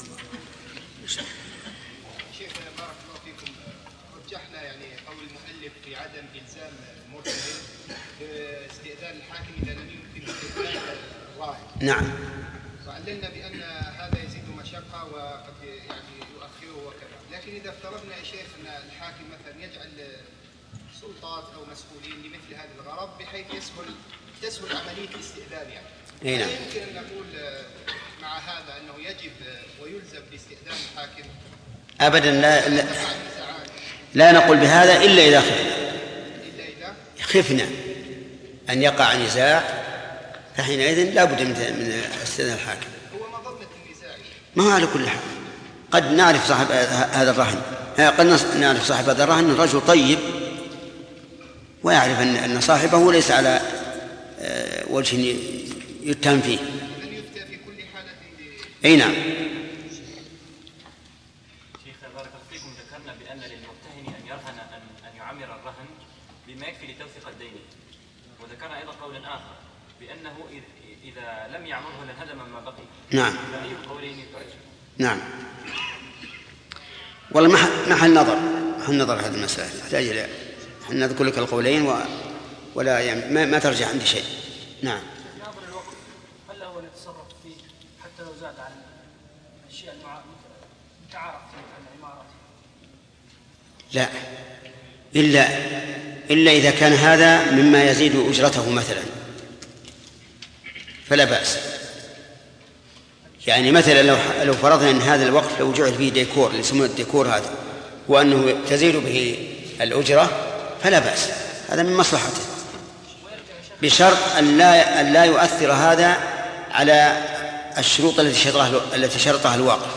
شيخنا بارك الله فيكم، رجحنا يعني قول المؤلف في عدم إلزام المرتهن باستئذان الحاكم إذا لم يمكن استئذان الراهن. نعم. وعللنا بأن هذا يزيد مشقة وقد يعني يؤخره وكذا، لكن إذا افترضنا يا شيخ أن الحاكم مثلا يجعل سلطات أو مسؤولين لمثل هذا الغرض بحيث تسهل عملية الاستئذان يعني. نعم. يمكن أن نقول مع هذا أنه يجب ويلزم باستئذان الحاكم؟ أبدا لا نقول بهذا إلا إذا خفنا أن يقع نزاع، فحينئذ لا بد من استئذان الحاكم. هو مظنة النزاع، ما هو على كل حال. قد نعرف صاحب هذا الرهن، قد نعرف صاحب هذا الرهن رجل طيب ويعرف أن صاحبه ليس على وجه يتهم فيه. من يفتى في كل حالة أي نعم. شيخ بارك الله فيكم، ذكرنا بأن للمرتهن أن يرهن أن يعمر الرهن بما يكفي لتوثيق الدين، وذكرنا أيضا قولا آخر بأنه إذا لم يعمره لانهدم ما بقي. نعم. فأي القولين يترجح؟ نعم. والله محل نظر هذه المسألة، يحتاج إلى أن نذكر لك القولين ولا يعني ما ترجع عندي شيء. نعم. ناظر الوقت هل هو يتصرف فيه حتى لو زاد عن الأشياء المتعارف عن العمارة؟ لا، إلا إذا كان هذا مما يزيد أجرته مثلا فلا بأس. يعني مثلا لو فرضنا أن هذا الوقف لو جعل فيه ديكور، اللي يسمونه الديكور هذا، وأنه تزيد به الأجرة فلا بأس، هذا من مصلحته، بشرط أن لا يؤثر هذا على الشروط التي شرطها الواقف.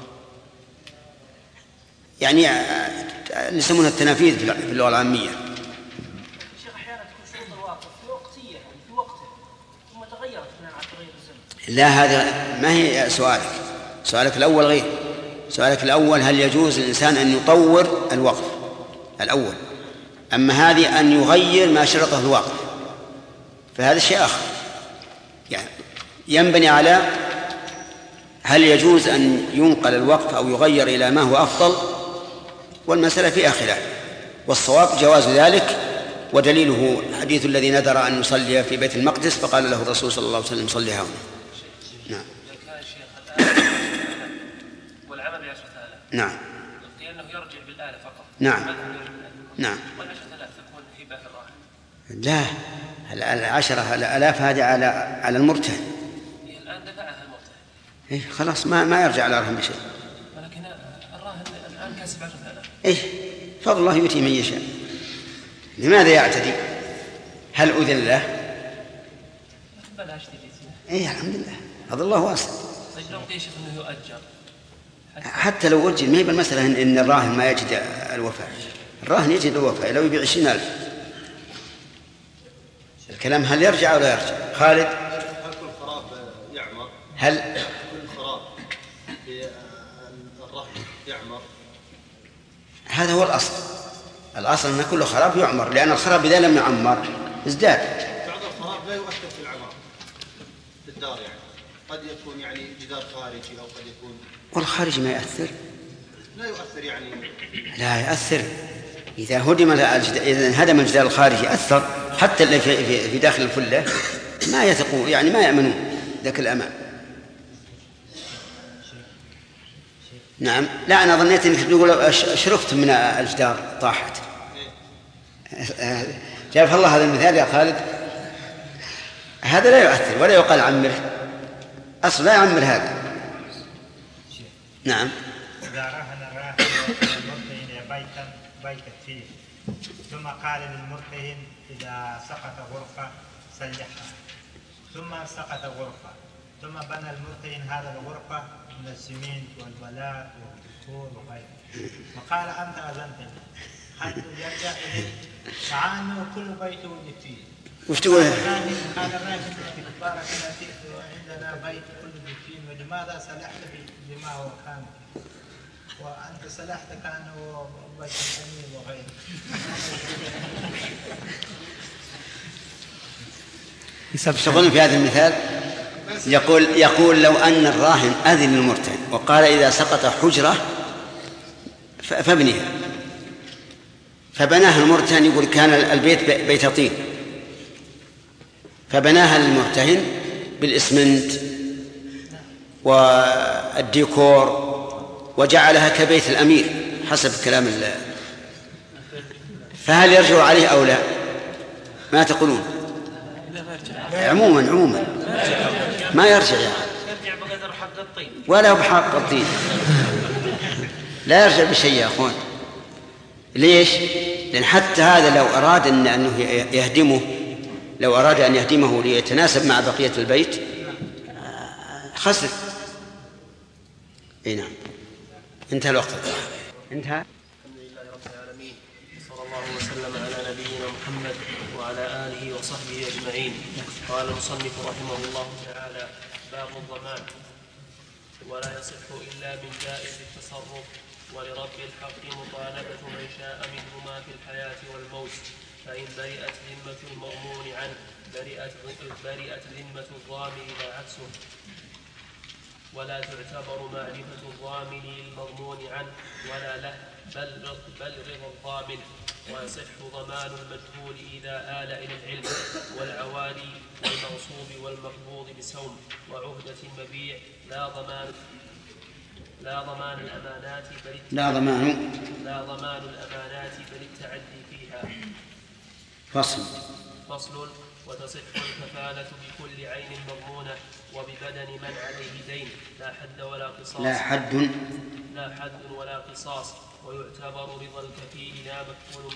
يعني يسمونها التنافيذ في اللغة العامية. شيخ أحيانا تكون شروط الواقف في وقتية، يعني في وقته ثم تغيرت بناء على تغير الزمن. لا، هذا ما هي سؤالك الأول غير. سؤالك الأول هل يجوز للإنسان أن يطور الوقف الأول، أما هذه أن يغير ما شرطه الواقف فهذا شيء آخر. يعني ينبني على هل يجوز أن ينقل الوقف أو يغير إلى ما هو أفضل، والمسألة فيها خلاف، والصواب جواز ذلك، ودليله حديث الذي نذر أن يصلي في بيت المقدس فقال له الرسول صلى الله عليه وسلم صلي هنا. نعم. والعمل بعشرة آلاف. نعم. لأنه يرجع بالآلة فقط. نعم. نعم. والعشرة آلاف تكون هبة الراهن. لا، العشرة الآلاف هذه على المرتهن. الآن دفعها المرتهن. إيه خلاص ما يرجع على الرهن بشيء. ولكن الراهن الآن كسب 10,000. إيه فضل الله يؤتي من يشاء. لماذا يعتدي؟ هل أذن له؟ بلاش تجي. إيه الحمد لله، هذا الله واسع. طيب لو قيش إنه يؤجر حتى لو أجل، ما هي بالمسألة إن الراهن ما يجد الوفاء، الراهن يجد الوفاء لو يبيع 20,000. الكلام هل يرجع أو لا يرجع؟ خالد، هل كل خراب يعمر؟ هل كل خراب الرهن يعمر؟ هذا هو الأصل. الأصل أن كل خراب يعمر، لأن الخراب إذا لم يعمر ازداد. بعض الخراب لا يؤثر في العمار في الدار، يعني قد يكون يعني جدار خارجي أو قد يكون. والخارجي ما يأثر؟ لا يؤثر يعني. لا يأثر. إذا هدم الجدار الخارجي أثر، حتى اللي في داخل الفلة ما يثقوا، يعني ما يأمنون ذاك الأمان. نعم. لا، أنا ظنيت أنك تقول شرفت من الجدار طاحت. جاب الله هذا المثال يا خالد. هذا لا يؤثر ولا يقال عمره، أصلا لا يعمر هذا. نعم. إذا رهن الراهن المرتهن بيتا فيه، ثم قال للمرتهن إذا سقط غرفة سلحها، ثم سقط غرفة، ثم بنى المرتهن هذا الغرفة من السمنت والبلاط والدخول وغيره، وقال أنت أذنتني، هل يرجع إليه مع أنه كل بيت وجد فيه؟ وش تقول؟ قال الراهن بارك الله فيك، عندنا بيت كله فيه، ولماذا سلحت بما هو كان؟ وأنت سلحت كانوا بيت الأمير وغيره. تظن في هذا المثال يقول لو أن الراهن أذن للمرتهن وقال إذا سقط حجرة فابنها، فبناها المرتهن، يقول كان البيت بيت طين، فبناها للمرتهن بالإسمنت والديكور وجعلها كبيت الأمير حسب كلام الله، فهل يرجع عليه أو لا؟ ما تقولون؟ عموما ما يرجع، يعني يرجع بقدر حق الطين ولا بحق الطين، لا يرجع بشيء يا أخوان. ليش؟ لأن حتى هذا لو أراد أنه يهدمه، لو أراد أن يهدمه ليتناسب مع بقية البيت خسر. اي نعم. انتهى الوقت. انتهى. الحمد لله رب العالمين، صلى الله وسلم على نبينا محمد وعلى آله وصحبه أجمعين. قال المصنف رحمه الله تعالى: باب الضمان. ولا يصح إلا من جائز التصرف، ولرب الحق مطالبة من شاء منهما في الحياة والموت، فإن برئت ذمة المضمون عنه برئت ذمة الضامن لا عكسه، ولا تعتبر معرفة الضامن للمضمون عنه ولا له، بل رضا الضامن. ويصح ضمان المجهول إذا آل إلى العلم، والعوالي والمغصوب والمقبوض بسوم وعهدة المبيع. لا ضمان الأمانات بل التعدي فيها. فصل. وتصح الكفالة بكل عين مضمونة وببدن من عليه دين، لا حد ولا قصاص. لا حد ولا قصاص. ويعتبر رضا الكفيل لا مكفول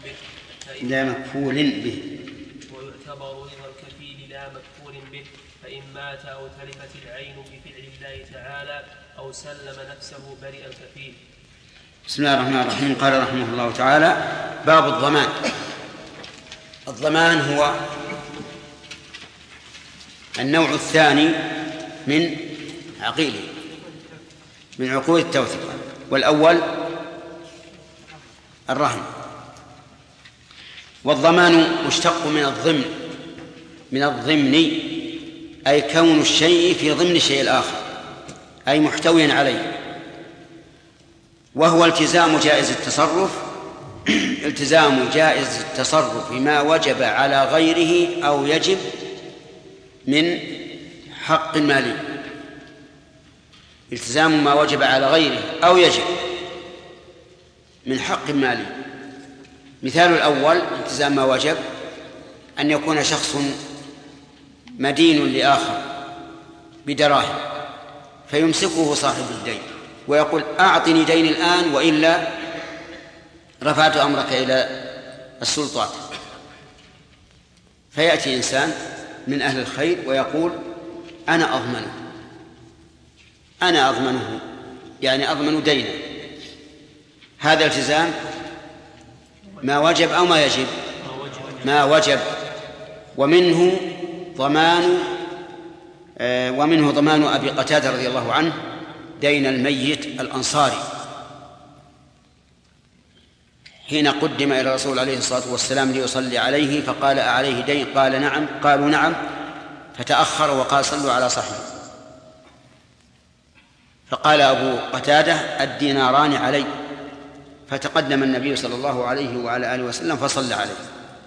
به، فإن مات أو تلفت العين بفعل الله تعالى أو سلم نفسه برئ الكفيل. بسم الله الرحمن الرحيم. قال رحمه الله تعالى: باب الضمان. الضمان هو النوع الثاني من عقود التوثيق، والأول الرهن. والضمان مشتق من الضمن أي كون الشيء في ضمن الشيء الآخر، أي محتويا عليه، وهو التزام جائز التصرف ما وجب على غيره أو يجب من حق مالي. التزام ما وجب على غيره أو يجب من حق مالي. مثال الأول التزام ما وجب أن يكون شخص مدين لآخر بدراهم، فيمسكه صاحب الدين ويقول: أعطني ديني الآن وإلا رفعت أمرك إلى السلطات. فيأتي إنسان من أهل الخير ويقول أنا أضمنه يعني أضمن دينه، هذا التزام ما وجب أو ما يجب؟ ما وجب. ومنه ضمان أبي قتادة رضي الله عنه دين الميت الأنصاري حين قدم إلى الرسول عليه الصلاة والسلام ليصلي عليه فقال أعليه دين؟ قال نعم. قالوا نعم، فتأخر وقال صلوا على صاحبه. فقال أبو قتادة الديناران علي، فتقدم النبي صلى الله عليه وعلى آله وسلم فصلى عليه.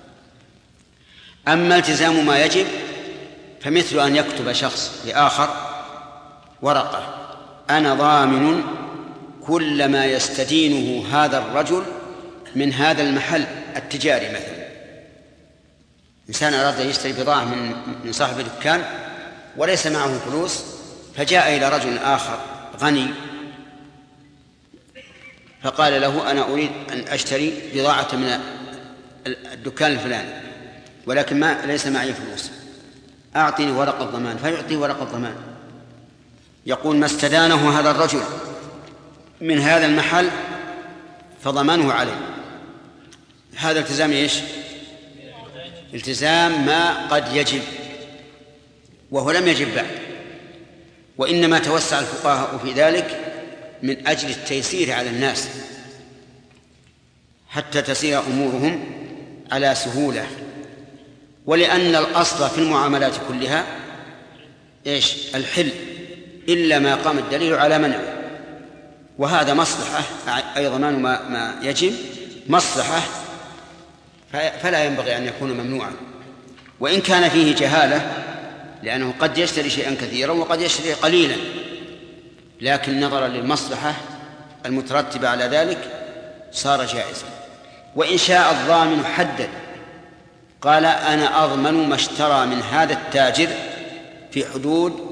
أما التزام ما يجب فمثل أن يكتب شخص لآخر ورقة أنا ضامن كل ما يستدينه هذا الرجل من هذا المحل التجاري. مثلا إنسان أراد أن يشتري بضاعة من صاحب الدكان وليس معه فلوس، فجاء إلى رجل آخر غني فقال له أنا أريد أن أشتري بضاعة من الدكان الفلاني ولكن ليس معي فلوس، أعطني ورقة ضمان. فيعطي ورقة ضمان، يقول ما استدانه هذا الرجل من هذا المحل فضمانه عليه. هذا التزام إيش؟ التزام ما قد يجب وهو لم يجب بعد، وإنما توسع الفقهاء في ذلك من أجل التيسير على الناس حتى تسير أمورهم على سهولة، ولأن الأصل في المعاملات كلها إيش؟ الحل، إلا ما قام الدليل على منعه، وهذا مصلحة أي ضمان ما يجب مصلحة، فلا ينبغي أن يكون ممنوعا وإن كان فيه جهالة، لأنه قد يشتري شيئا كثيرا وقد يشتري قليلا، لكن نظرا للمصلحة المترتبة على ذلك صار جائزا. وإن شاء الضامن حدد قال أنا أضمن ما اشترى من هذا التاجر في حدود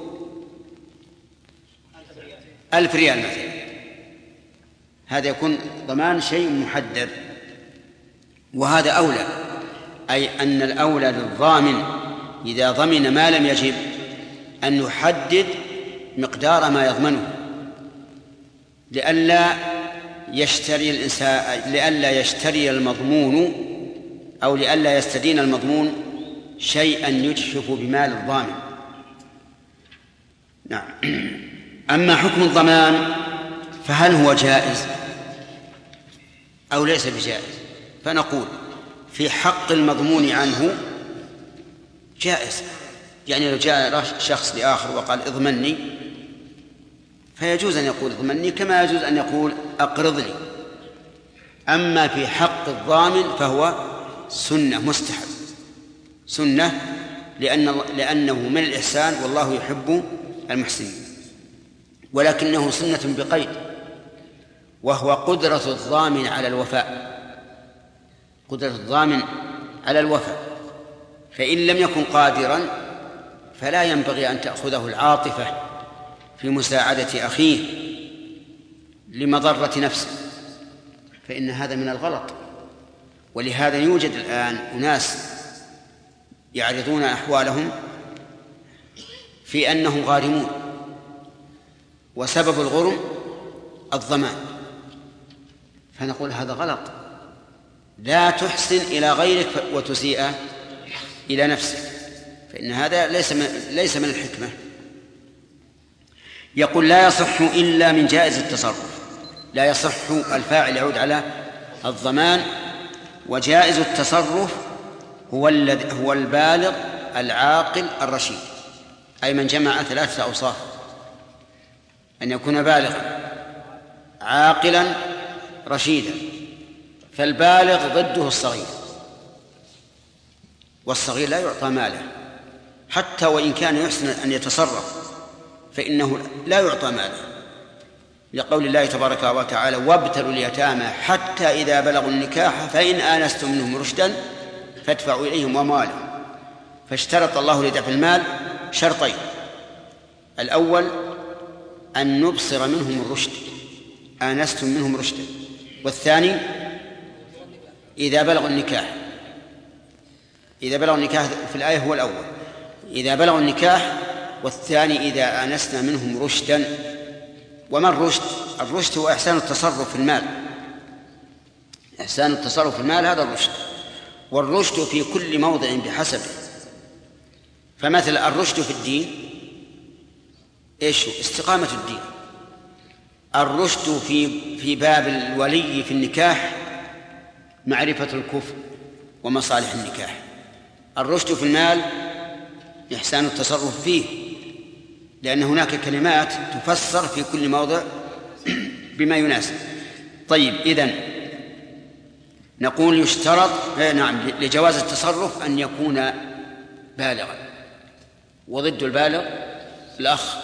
1000 ريال مثلا، هذا يكون ضمان شيء محدد، وهذا أولى، أي أن الأولى للضامن إذا ضمن ما لم يجب أن يحدد مقدار ما يضمنه لئلا يشتري المضمون أو لئلا يستدين المضمون شيئا يجحف بمال الضامن. نعم. أما حكم الضمان فهل هو جائز أو ليس بجائز؟ فنقول في حق المضمون عنه جائز، يعني لو جاء شخص لآخر وقال اضمني فيجوز أن يقول اضمني كما يجوز أن يقول أقرضني. أما في حق الضامن فهو سنة مستحب، سنة لأنه من الإحسان والله يحب المحسنين، ولكنه سنة بقيد، وهو قدرة الضامن على الوفاء، قدرة الضامن على الوفاء، فإن لم يكن قادرا فلا ينبغي أن تأخذه العاطفة في مساعدة أخيه لمضرة نفسه، فإن هذا من الغلط. ولهذا يوجد الآن أناس يعرضون أحوالهم في أنهم غارمون وسبب الغرم الضمان، فنقول هذا غلط، لا تحسن إلى غيرك وتسيء إلى نفسك، فإن هذا ليس من الحكمة. يقول لا يصح إلا من جائز التصرف، لا يصح الفاعل يعود على الضمان، وجائز التصرف هو البالغ العاقل الرشيد، أي من جمع 3 أوصاف: أن يكون بالغا عاقلا رشيدا، فالبالغ ضده الصغير، والصغير لا يعطى ماله حتى وإن كان يحسن أن يتصرف فإنه لا يعطى ماله، لقول الله تبارك وتعالى: وابتلوا اليتامى حتى إذا بلغوا النكاح فإن آنستم منهم رشدا فادفعوا إليهم أموالهم. فاشترط الله لدفع المال شرطين: الأول أن نبصر منهم الرشد، آنستم منهم رشدا، والثاني إذا بلغوا النكاح. إذا بلغوا النكاح في الآية هو الأول، إذا بلغوا النكاح، والثاني إذا آنسنا منهم رشدا. وما الرشد؟ الرشد هو إحسان التصرف في المال. إحسان التصرف في المال هذا الرشد، والرشد في كل موضع بحسبه. فمثل الرشد في الدين إيش؟ استقامة الدين. الرشد في باب الولي في النكاح معرفة الكفر ومصالح النكاح. الرشد في المال إحسان التصرف فيه، لأن هناك كلمات تفسر في كل موضع بما يناسب. طيب، إذن نقول يشترط لجواز التصرف أن يكون بالغا، وضد البالغ الأخ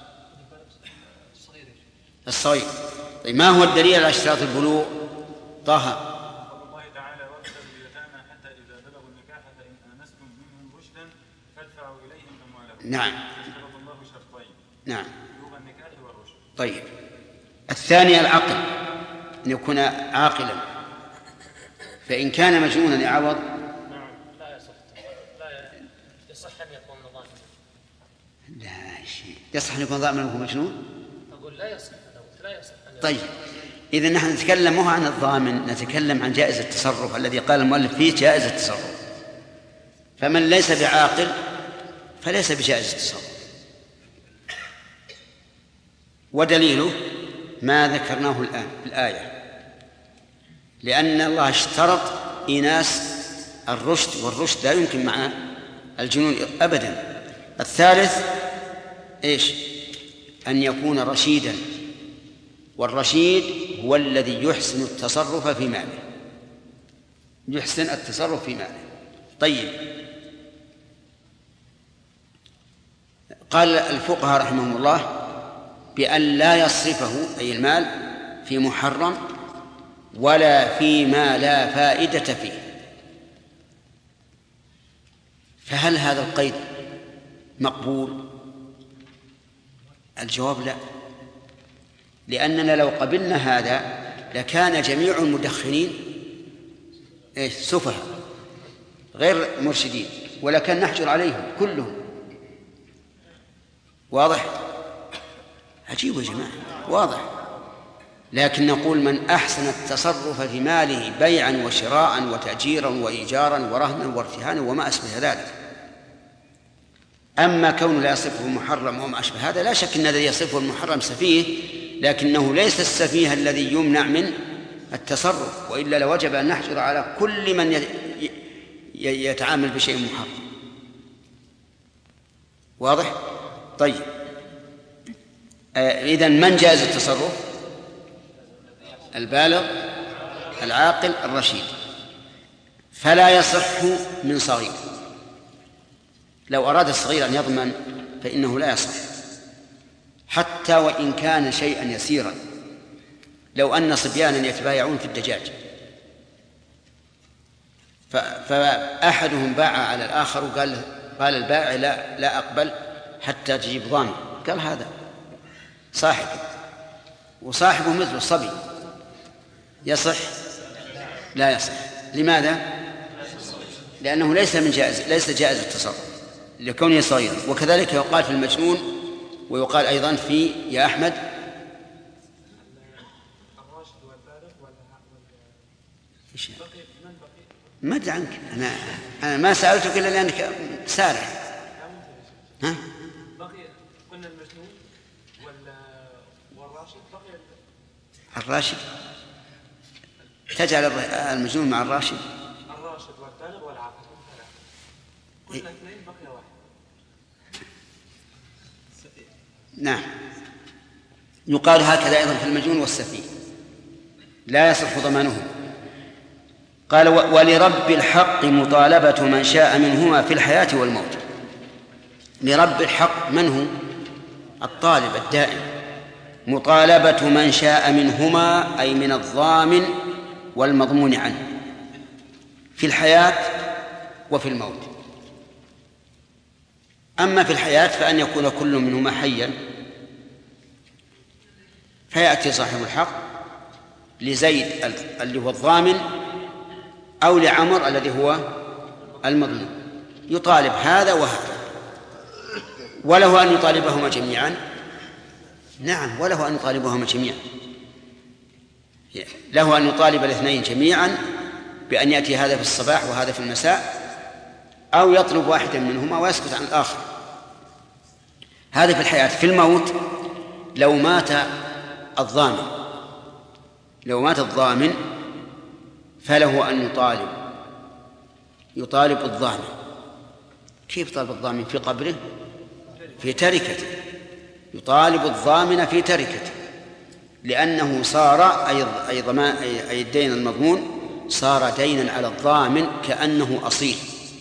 الصغير. طيب، ما هو الدليل على اشتراط البلوغ؟ طه. الله تعالى: وابتغوا اليتامى حتى إذا بلغوا النكاح فإن آنستم منهم رشدا فادفعوا إليهم أموالهم. نعم. اشترط الله شرطين. نعم. بلوغ النكاح والرشد. طيب، الثاني العقل، أن يكون عاقلا. فإن كان مجنونا يعوض. نعم، لا يصح. لا يصح أن يكون ضامنا. لا شيء يصح أن يكون ضامنا وهو مجنون؟ أقول لا يصح. لا يصح. طيب، إذا نحن نتكلم مو عن الضامن، نتكلم عن جائز التصرف الذي قال المؤلف فيه جائز التصرف. فمن ليس بعاقل فليس بجائز التصرف. ودليله ما ذكرناه الآن في الآية، لأن الله اشترط إناس الرشد، والرشد لا يمكن مع الجنون أبدا. الثالث إيش؟ أن يكون رشيدا، والرشيد هو الذي يحسن التصرف في ماله. يحسن التصرف في ماله. طيب، قال الفقهاء رحمهم الله بأن لا يصرفه أي المال في محرم ولا فيما لا فائدة فيه. فهل هذا القيد مقبول؟ الجواب لا، لأننا لو قبلنا هذا لكان جميع المدخنين سفهاء غير مرشدين، ولكن نحجر عليهم كلهم. واضح؟ عجيب يا جماعة، واضح. لكن نقول من أحسن التصرف في ماله بيعا وشراء وتأجيرا وإيجارا ورهنا وارتهانا وما أشبه ذلك. أما كون لا يصفه المحرم وما أشبه هذا، لا شك أن الذي يصفه المحرم سفيه، لكنه ليس السفيه الذي يمنع من التصرف، وإلا لوجب أن نحجر على كل من يتعامل بشيء محرم. واضح؟ طيب، إذن من جاز التصرف؟ البالغ العاقل الرشيد. فلا يصح من صغير. لو أراد الصغير أن يضمن فإنه لا يصح، حتى وإن كان شيئا يسيرا. لو أن صبيانا يتبايعون في الدجاج، فأحدهم باع على الآخر وقال البائع لا أقبل حتى تجيب ضامن، قال هذا صاحبه وصاحبه مثل الصبي، يصح؟ لا يصح. لماذا؟ لأنه ليس جائز التصرف لكونه صغيرا. وكذلك يقال في المجنون، ويقال أيضا في يا أحمد ما أدري عنك، أنا ما سألتك إلا لأنك سارع. ها؟ قلنا المجنون والراشد بقي الراشد. تجعل المجنون مع الراشد؟ الراشد والبالغ والعاقل قلنا اثنين بقي واحد. نعم، يقال هكذا أيضا في المجنون والسفيه، لا يصح ضمانه. قال ولرب الحق مطالبة من شاء منهما في الحياة والموت. لرب الحق من هو؟ الطالب الدائم. مطالبة من شاء منهما أي من الضامن والمضمون عنه في الحياة وفي الموت. أما في الحياة فأن يكون كل منهما حيا، فيأتي صاحب الحق لزيد اللي هو الضامن أو لعمر الذي هو المضمون، يطالب هذا وهذا. وله أن يطالبهما جميعا. نعم، وله أن يطالبهما جميعا، له أن يطالب الاثنين جميعا بأن يأتي هذا في الصباح وهذا في المساء، أو يطلب واحدا منهما ويسكت عن الآخر. هذا في الحياة. في الموت لو مات الضامن فله أن يطالب الضامن. كيف طالب الضامن؟ في قبره، في تركته، يطالب الضامن في تركته، لأنه صار أي الدين المضمون صار دينا على الضامن كأنه أصيل.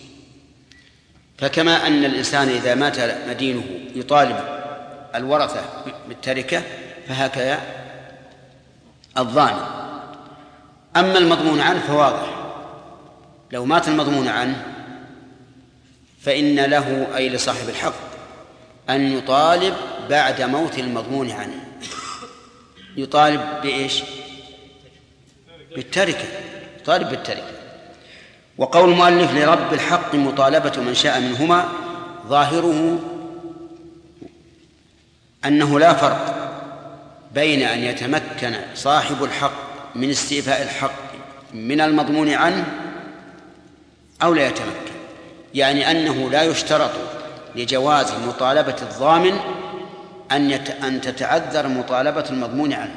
فكما أن الإنسان إذا مات مدينه يطالب الورثة بالتركة، فهكذا الضامن. أما المضمون عنه فواضح، لو مات المضمون عنه فإن له أي لصاحب الحق أن يطالب بعد موت المضمون عنه. يطالب بإيش؟ بالتركة، يطالب بالتركة. وقول المؤلف لرب الحق مطالبة من شاء منهما ظاهره أنه لا فرق بين أن يتمكن صاحب الحق من استيفاء الحق من المضمون عنه أو لا يتمكن، يعني أنه لا يشترط لجواز مطالبة الضامن أن تتعذر مطالبة المضمون عنه.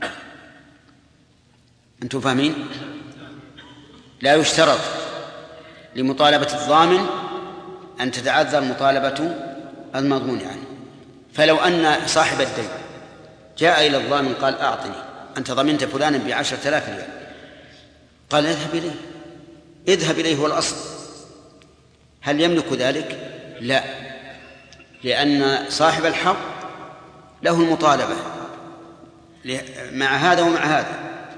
أنتم فاهمين؟ لا يشترط لمطالبة الضامن أن تتعذر مطالبة المضمون عنه. فلو أن صاحب الدين جاء إلى الضامن قال أعطني، أنت ضمنت فلانا ب10,000 ريال، قال اذهب إليه هو الأصل، هل يملك ذلك؟ لا، لأن صاحب الحق له المطالبة مع هذا ومع هذا.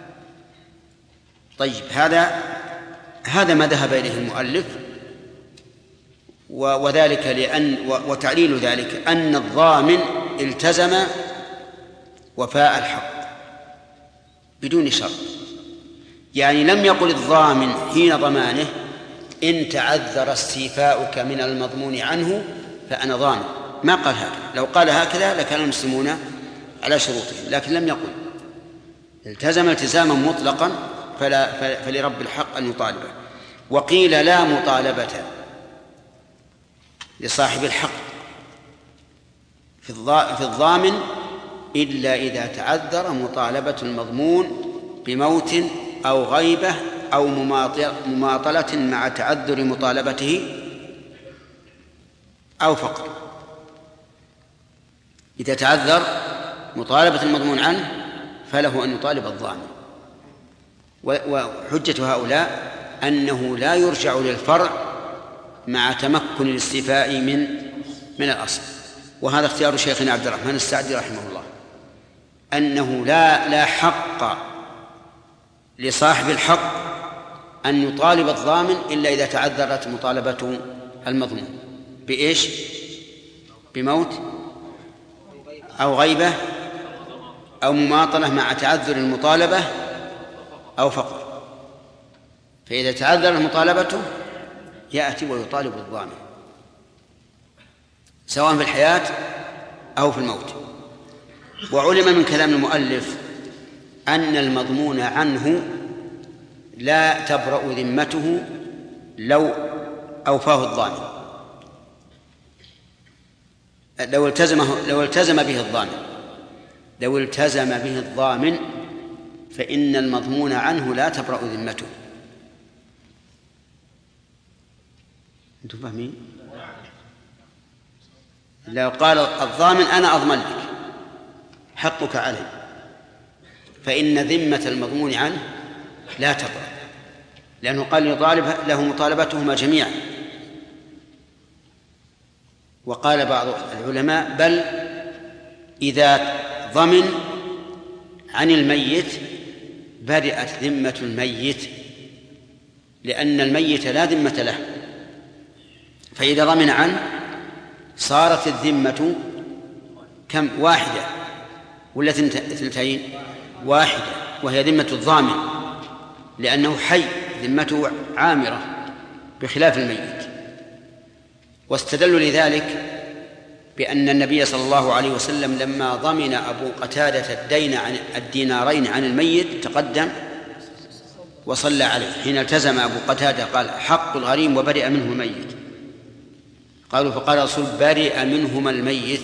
طيب، هذا ما ذهب إليه المؤلف، وذلك وتعليل ذلك أن الضامن التزم وفاء الحق بدون شرط. يعني لم يقل الضامن حين ضمانه إن تعذر استيفاؤك من المضمون عنه فأنا ضامن، ما قال هكذا. لو قال هكذا لكان المسلمون على شروطهم، لكن لم يقل، التزم التزاما مطلقا فلرب الحق أن يطالبه. وقيل لا مطالبة لصاحب الحق في الضامن إلا إذا تعذر مطالبة المضمون بموت أو غيبة أو مماطلة مع تعذر مطالبته أو فقر. إذا تعذر مطالبة المضمون عنه فله أن يطالب الضامن. وحجة هؤلاء أنه لا يرجع للفرع مع تمكن الاستيفاء من الأصل. وهذا اختيار شيخنا عبد الرحمن السعدي رحمه الله، أنه لا حق لصاحب الحق أن يطالب الضامن إلا إذا تعذرت مطالبة المضمون بإيش؟ بموت أو غيبة أو مماطلة مع تعذر المطالبة أو فقر. فإذا تعذر مطالبته يأتي ويطالب الضامن سواء في الحياة أو في الموت. وعلم من كلام المؤلف أن المضمون عنه لا تبرأ ذمته لو أوفاه الضامن، لو التزم به الضامن فإن المضمون عنه لا تبرأ ذمته. أنتم فاهمين؟ لو قال الضامن أنا أضمن لك حقك علي، فإن ذمة المضمون عنه لا تبرأ، لأنه قال يطالب له مطالبتهما جميعا. وقال بعض العلماء بل إذا ضمن عن الميت برئت ذمة الميت، لأن الميت لا ذمة له، فإذا ضمن عنه صارت الذمة كم؟ واحدة ولا اثنتين؟ واحدة، وهي ذمة الضامن، لأنه حي ذمته عامرة بخلاف الميت. واستدلوا لذلك بأن النبي صلى الله عليه وسلم لما ضمن أبو قتادة الدين عن الدينارين عن الميت تقدم وصلى عليه. حين التزم أبو قتادة قال حق الغريم وبرئ منه الميت، قالوا فقال الرسول برئ منهما الميت.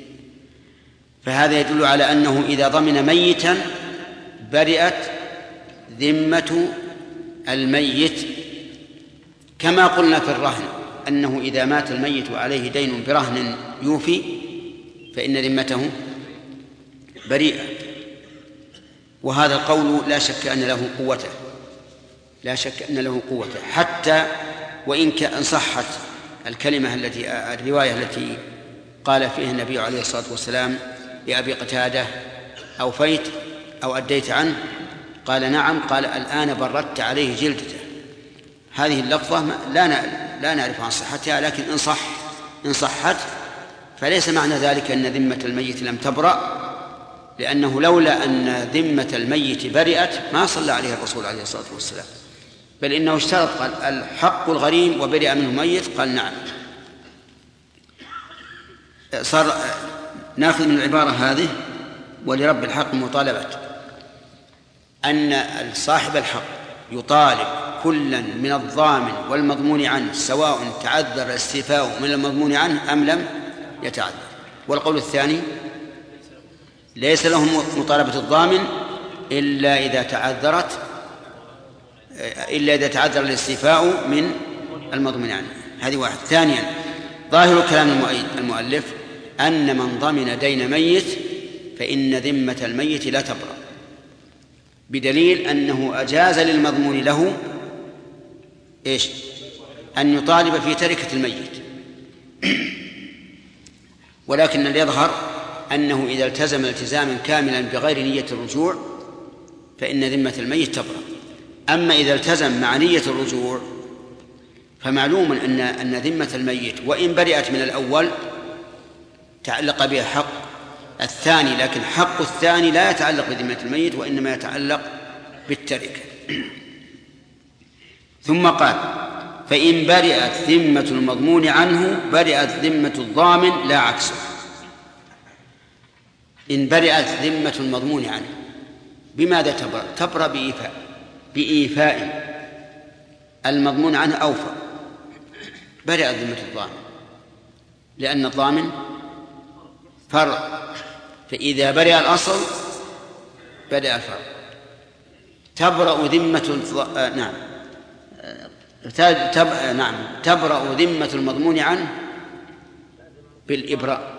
فهذا يدل على أنه إذا ضمن ميتا برئت ذمة الميت، كما قلنا في الرهن أنه إذا مات الميت وعليه دين برهن يوفي فإن ذمته بريئة. وهذا القول لا شك أن له قوته، لا شك أن له قوته، حتى وإن صحت الكلمة الرواية التي قال فيها النبي عليه الصلاة والسلام لأبي قتادة أوفيت أو أديت عنه، قال نعم، قال الآن بردت عليه جلدته. هذه اللفظة لا نعرف عن صحتها، لكن إن صحت فليس معنى ذلك أن ذمة الميت لم تبرأ، لأنه لولا أن ذمة الميت برئت ما صلى عليه الرسول عليه الصلاة والسلام، بل إنه اشترط قال الحق الغريم وبرئ منه ميت، قال نعم. صار ناخذ من العبارة هذه ولرب الحق مطالبة، أن صاحب الحق يطالب كلا من الضامن والمضمون عنه سواء تعذر الاستيفاء من المضمون عنه أم لم يتعذر. والقول الثاني ليس لهم مطالبة الضامن إلا إذا تعذر الاستيفاء من المضمون عنه. هذه واحد. ثانيا ظاهر كلام المؤلف أن من ضمن دين ميت فإن ذمة الميت لا تبرأ، بدليل أنه أجاز للمضمون له أن يطالب في تركة الميت. ولكن اللي يظهر أنه إذا التزم التزاما كاملا بغير نية الرجوع فإن ذمة الميت تبرأ. أما إذا التزم مع نية الرجوع فمعلوم أن ذمة الميت وإن برئت من الأول تعلق بها حق الثاني، لكن حق الثاني لا يتعلق بذمة الميت وإنما يتعلق بالتركة. ثم قال فإن برئت ذمة المضمون عنه برئت ذمة الضامن لا عكسه. إن برئت ذمة المضمون عنه بماذا تبرأ؟ تبرأ بإيفاء المضمون عنه أوفى، برئت ذمة الضامن، لأن الضامن فرع، فإذا برئ الأصل بدأ الفرع. تبرأ ذمة تبرأ ذمة المضمون عنه بالإبراء.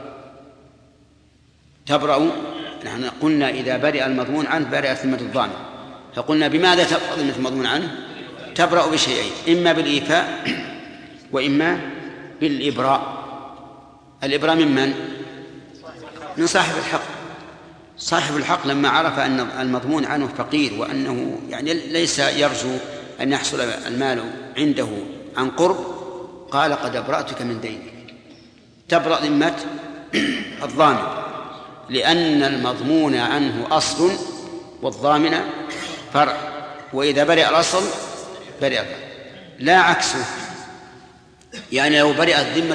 تبرأ، نحن قلنا إذا برئ المضمون عنه برئت ذمة الضامن، فقلنا بماذا تبرأ ذمة المضمون عنه؟ تبرأ بشيئين، إما بالإيفاء وإما بالإبراء. الإبراء من صاحب الحق. صاحب الحق لما عرف أن المضمون عنه فقير وأنه يعني ليس يرجو أن يحصل المال عنده عن قرب، قال قد أبرأتك من دينك. تبرأ ذمة الضامن، لأن المضمون عنه أصل والضامن فرع، وإذا برئ الأصل برئ الفرع، لا عكسه. يعني لو برئت ذمة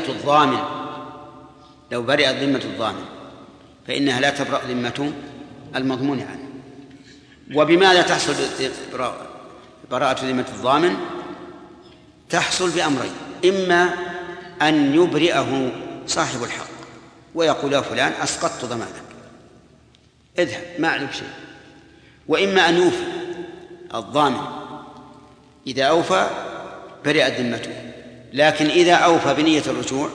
الضامن فإنها لا تبرأ ذمة المضمون عنه. وبماذا تحصل براءة ذمة الضامن؟ تحصل بأمرين: إما أن يبرئه صاحب الحق ويقول يا فلان أسقطت ضمانك اذهب ما عليك شيء، وإما أن يوفي الضامن. إذا أوفى برئت ذمته، لكن إذا أوفى بنية الرجوع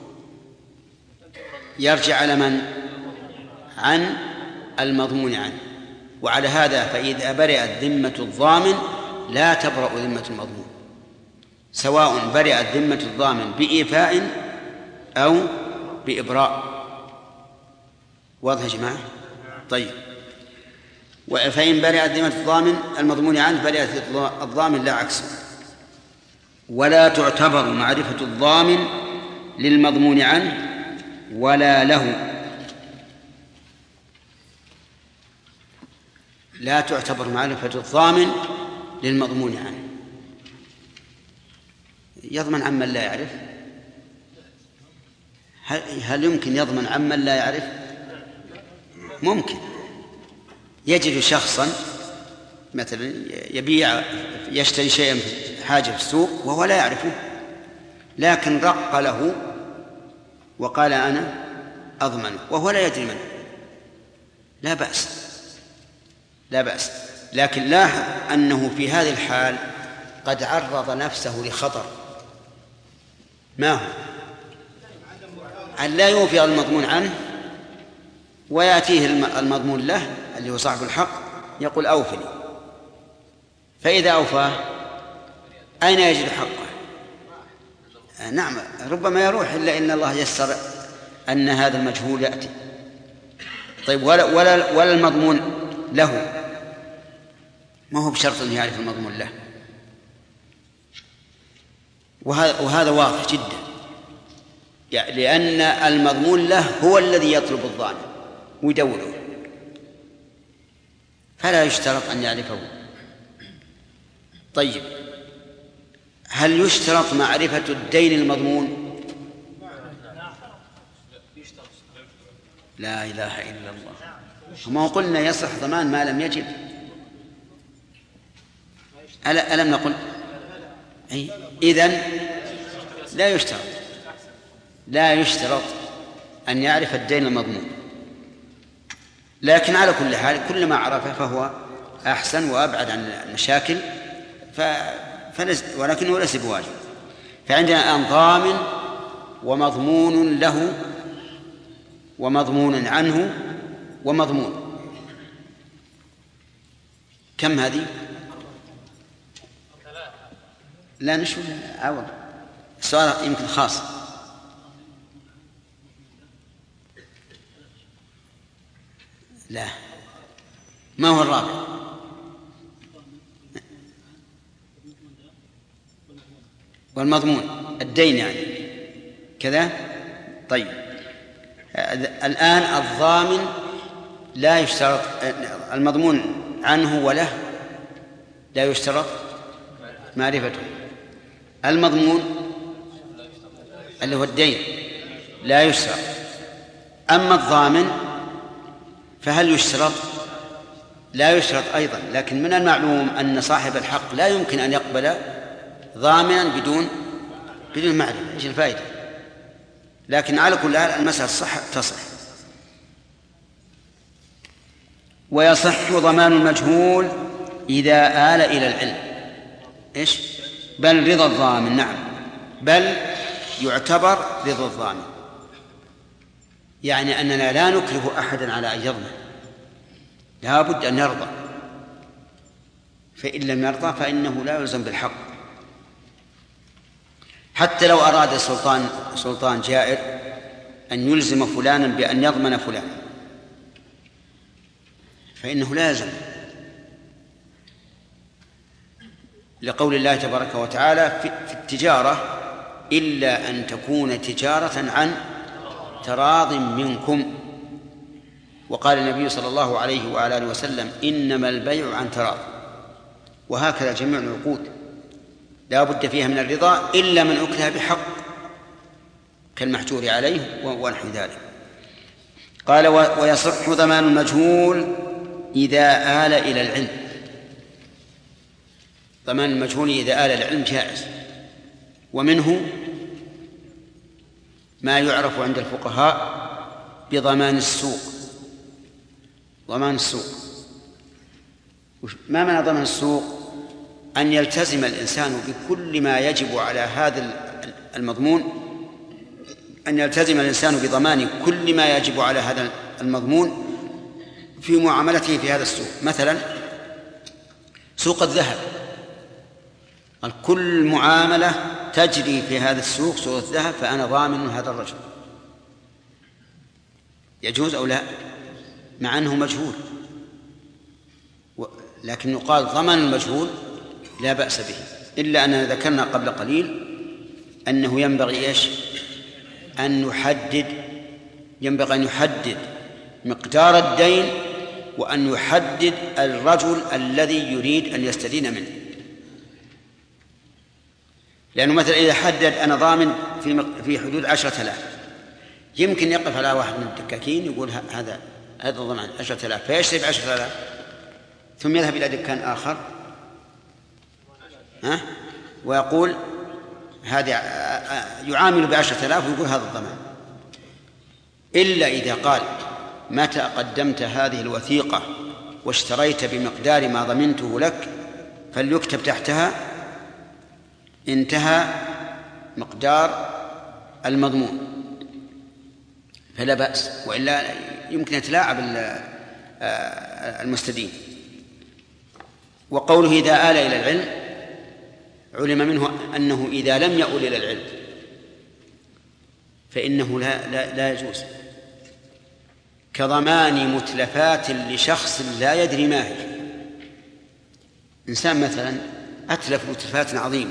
يرجع على من؟ عن المضمون عنه. وعلى هذا فإذا برئت ذمة الضامن لا تبرأ ذمة المضمون، سواء برئت ذمة الضامن بإيفاء أو بإبراء. واضح يا جماعة؟ طيب. فإن برئت ذمة الضامن المضمون عنه برئت الضامن لا عكسه. ولا تعتبر معرفة الضامن للمضمون عنه ولا له. لا تعتبر معرفة الضامن للمضمون عنه. يضمن عمن لا يعرف؟ هل يمكن يضمن عمن لا يعرف؟ ممكن. يجد شخصا مثلا يشتري شيئا حاجة في السوق وهو لا يعرفه، لكن رق له وقال أنا أضمن وهو لا يدري منه، لا بأس. لكن لاحظ أنه في هذه الحال قد عرض نفسه لخطر. ما هو؟ أن لا يوفي المضمون عنه ويأتيه المضمون له اللي هو صاحب الحق يقول أوفني، فإذا أوفاه أين يجد حقه؟ نعم، ربما يروح، إلا إن الله يسر أن هذا المجهول يأتي. طيب ولا المضمون له، ما هو بشرط أن يعرف المضمون له، وهذا واضح جدا، يعني لأن المضمون له هو الذي يطلب الضامن ويدوره، فلا يشترط أن يعرفه. طيب هل يشترط معرفة الدين المضمون؟ لا إله إلا الله. وما قلنا يصح ضمان ما لم يجب؟ ألم نقل؟ إذن لا يشترط أن يعرف الدين المضمون، لكن على كل حال كلما عرفه فهو أحسن وأبعد عن المشاكل، ولكنه ليس بواجب. فعندنا الآن ضامن ومضمون له ومضمون عنه ومضمون. كم هذه؟ لا نشوف أول السؤال يمكن خاص. لا، ما هو الرابع؟ والمضمون الدين يعني كذا. طيب الآن الضامن لا يشترط، المضمون عنه وله لا يشترط معرفته. المضمون اللي هو الدين لا يشترط. أما الضامن فهل يشترط؟ لا يشترط أيضا، لكن من المعلوم أن صاحب الحق لا يمكن أن يقبل ضامنا بدون معرفة. إيش الفائدة؟ لكن على كل حال المسألة تصح. ويصح ضمان المجهول إذا آل إلى العلم. إيش؟ بل رضا الضامن. نعم، بل يعتبر رضا الضامن، يعني أننا لا نكره أحدا على أن يضمن، لا بد أن يرضى، فإن لم يرضى فإنه لا يلزم بالحق. حتى لو أراد سلطان جائر أن يلزم فلانا بأن يضمن فلانا فإنه لازم، لقول الله تبارك وتعالى في التجارة: إلا أن تكون تجارة عن تراض منكم. وقال النبي صلى الله عليه وعلى آله وسلم: إنما البيع عن تراض. وهكذا جميع العقود لا بد فيها من الرضا إلا من أكره بحق كالمحجور عليه ونحو ذلك. قال: ويصح ضمان المجهول إذا آل إلى العلم. ضمان المجهول إذا آل إلى العلم جائز، ومنه ما يعرف عند الفقهاء بضمان السوق. ضمان السوق ما معنى ضمان السوق؟ أن يلتزم الإنسان بكل ما يجب على هذا المضمون، أن يلتزم الإنسان بضمان كل ما يجب على هذا المضمون في معاملته في هذا السوق. مثلا سوق الذهب، كل معاملة تجري في هذا السوق، سوق الذهب، فأنا ضامن هذا الرجل. يجوز أو لا؟ مع أنه مجهول، لكن يقال ضمان المجهول لا بأس به، إلا أننا ذكرنا قبل قليل أنه ينبغي أن يحدد مقدار الدين، وأن يحدد الرجل الذي يريد أن يستدين منه. لأنه مثلا إذا حدد أنا ضامن في حدود 10,000، يمكن يقف على واحد من الدكاكين يقول هذا الضمان 10,000 فيشتري ب10,000 ثم يذهب إلى دكان آخر ويقول هذا يعامل ب10,000 ويقول هذا الضمان، إلا إذا قال متى قدمت هذه الوثيقة واشتريت بمقدار ما ضمنته لك فليكتب تحتها انتهى مقدار المضمون، فلا بأس، وإلا يمكن يتلاعب المستدين. وقوله إذا آل إلى العلم علم منه أنه إذا لم يؤل إلى العلم فإنه لا يجوز، كضمان متلفات لشخص لا يدري ما هي. إنسان مثلا أتلف متلفات عظيمة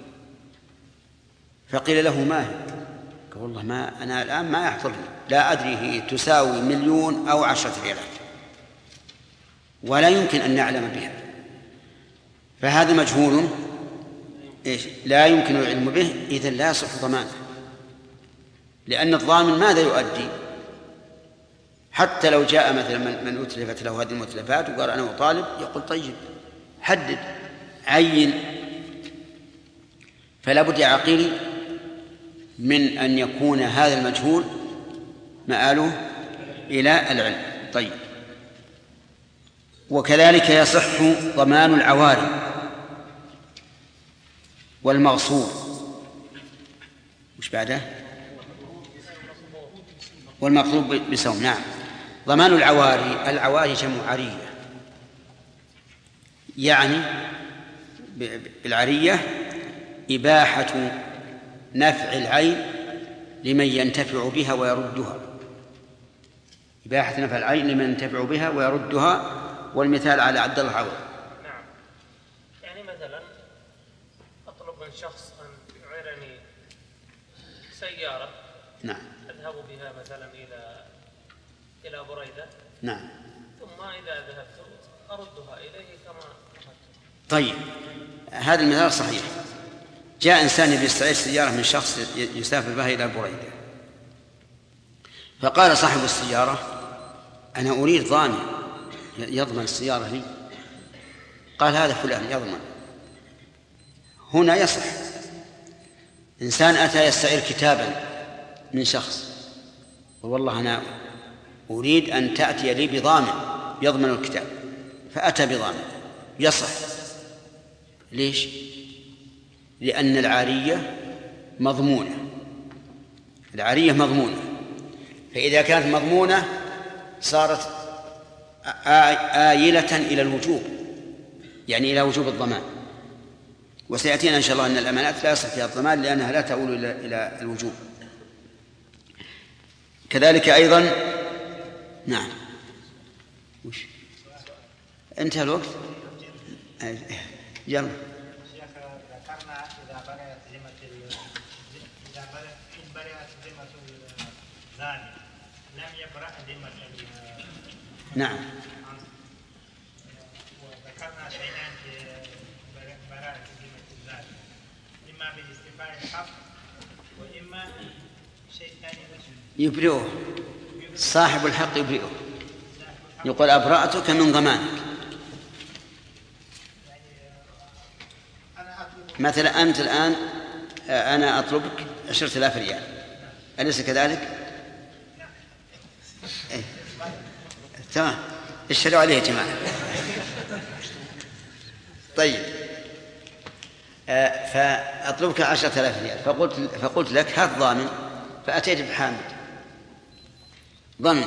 فقيل له ما هي؟ قال والله ما أنا الآن ما يحضرني، لا أدري هي تساوي 1,000,000 أو 10 ريالات ولا يمكن أن نعلم بها، فهذا مجهول لا يمكن العلم به، إذن لا يصح ضمانه، لأن الضامن ماذا يؤدي؟ حتى لو جاء مثلا من أتلفت له هذه المتلفات وقال أنا أطالب، يقول طيب حدد عين. فلا بد يا عقيلي من أن يكون هذا المجهول مآله إلى العلم. طيب، وكذلك يصح ضمان العواري والمغصوب. وش بعده؟ والمطلوب بسوم. نعم، ضمان العواري، العواري جمع عرية، يعني بالعرية إباحة نفع العين لمن ينتفع بها ويردها، إباحة نفع العين لمن ينتفع بها ويردها. والمثال على عبد الله عوض. نعم، يعني مثلا أطلب من شخص أن يعيرني سيارة، نعم، أذهب بها مثلا إلى بريدة، نعم، ثم إذا ذهبت أردها إليه كما أخذت. طيب، هذا المثال صحيح. جاء إنسان يستعير سيارة من شخص يسافر بها إلى بريدة، فقال صاحب السيارة أنا أريد ضامن يضمن السيارة لي. قال هذا فلان يضمن. هنا يصح. إنسان أتى يستعير كتابا من شخص، والله أنا أريد أن تأتي لي بضامن يضمن الكتاب، فأتى بضامن، يصح. ليش؟ لأن العارية مضمونة، العارية مضمونة، فإذا كانت مضمونة صارت آيلة إلى الوجوب، يعني إلى وجوب الضمان. وسيأتينا إن شاء الله أن الأمانات لا يصح فيها الضمان لأنها لا تؤول إلى الوجوب. كذلك أيضا. نعم، وش انتهى الوقت؟ يلا. ذكرنا إذا برئت ذمة الزاني لم يبرأ ذمة. نعم. وذكرنا شيئان في براءة ذمة الزاني، إما بالاستيفاء الحق وإما شيء ثاني يبرئه، صاحب الحق يبرئه، يقول أبرأتك من ضمانك. مثلا أنت الآن أنا أطلبك 10,000 ريال، أليس كذلك؟ إيه؟ تمام، اشهدوا عليه يا جماعة. طيب، فأطلبك 10,000 ريال، فقلت لك هات ضامن، فأتيت بحامد ضمن،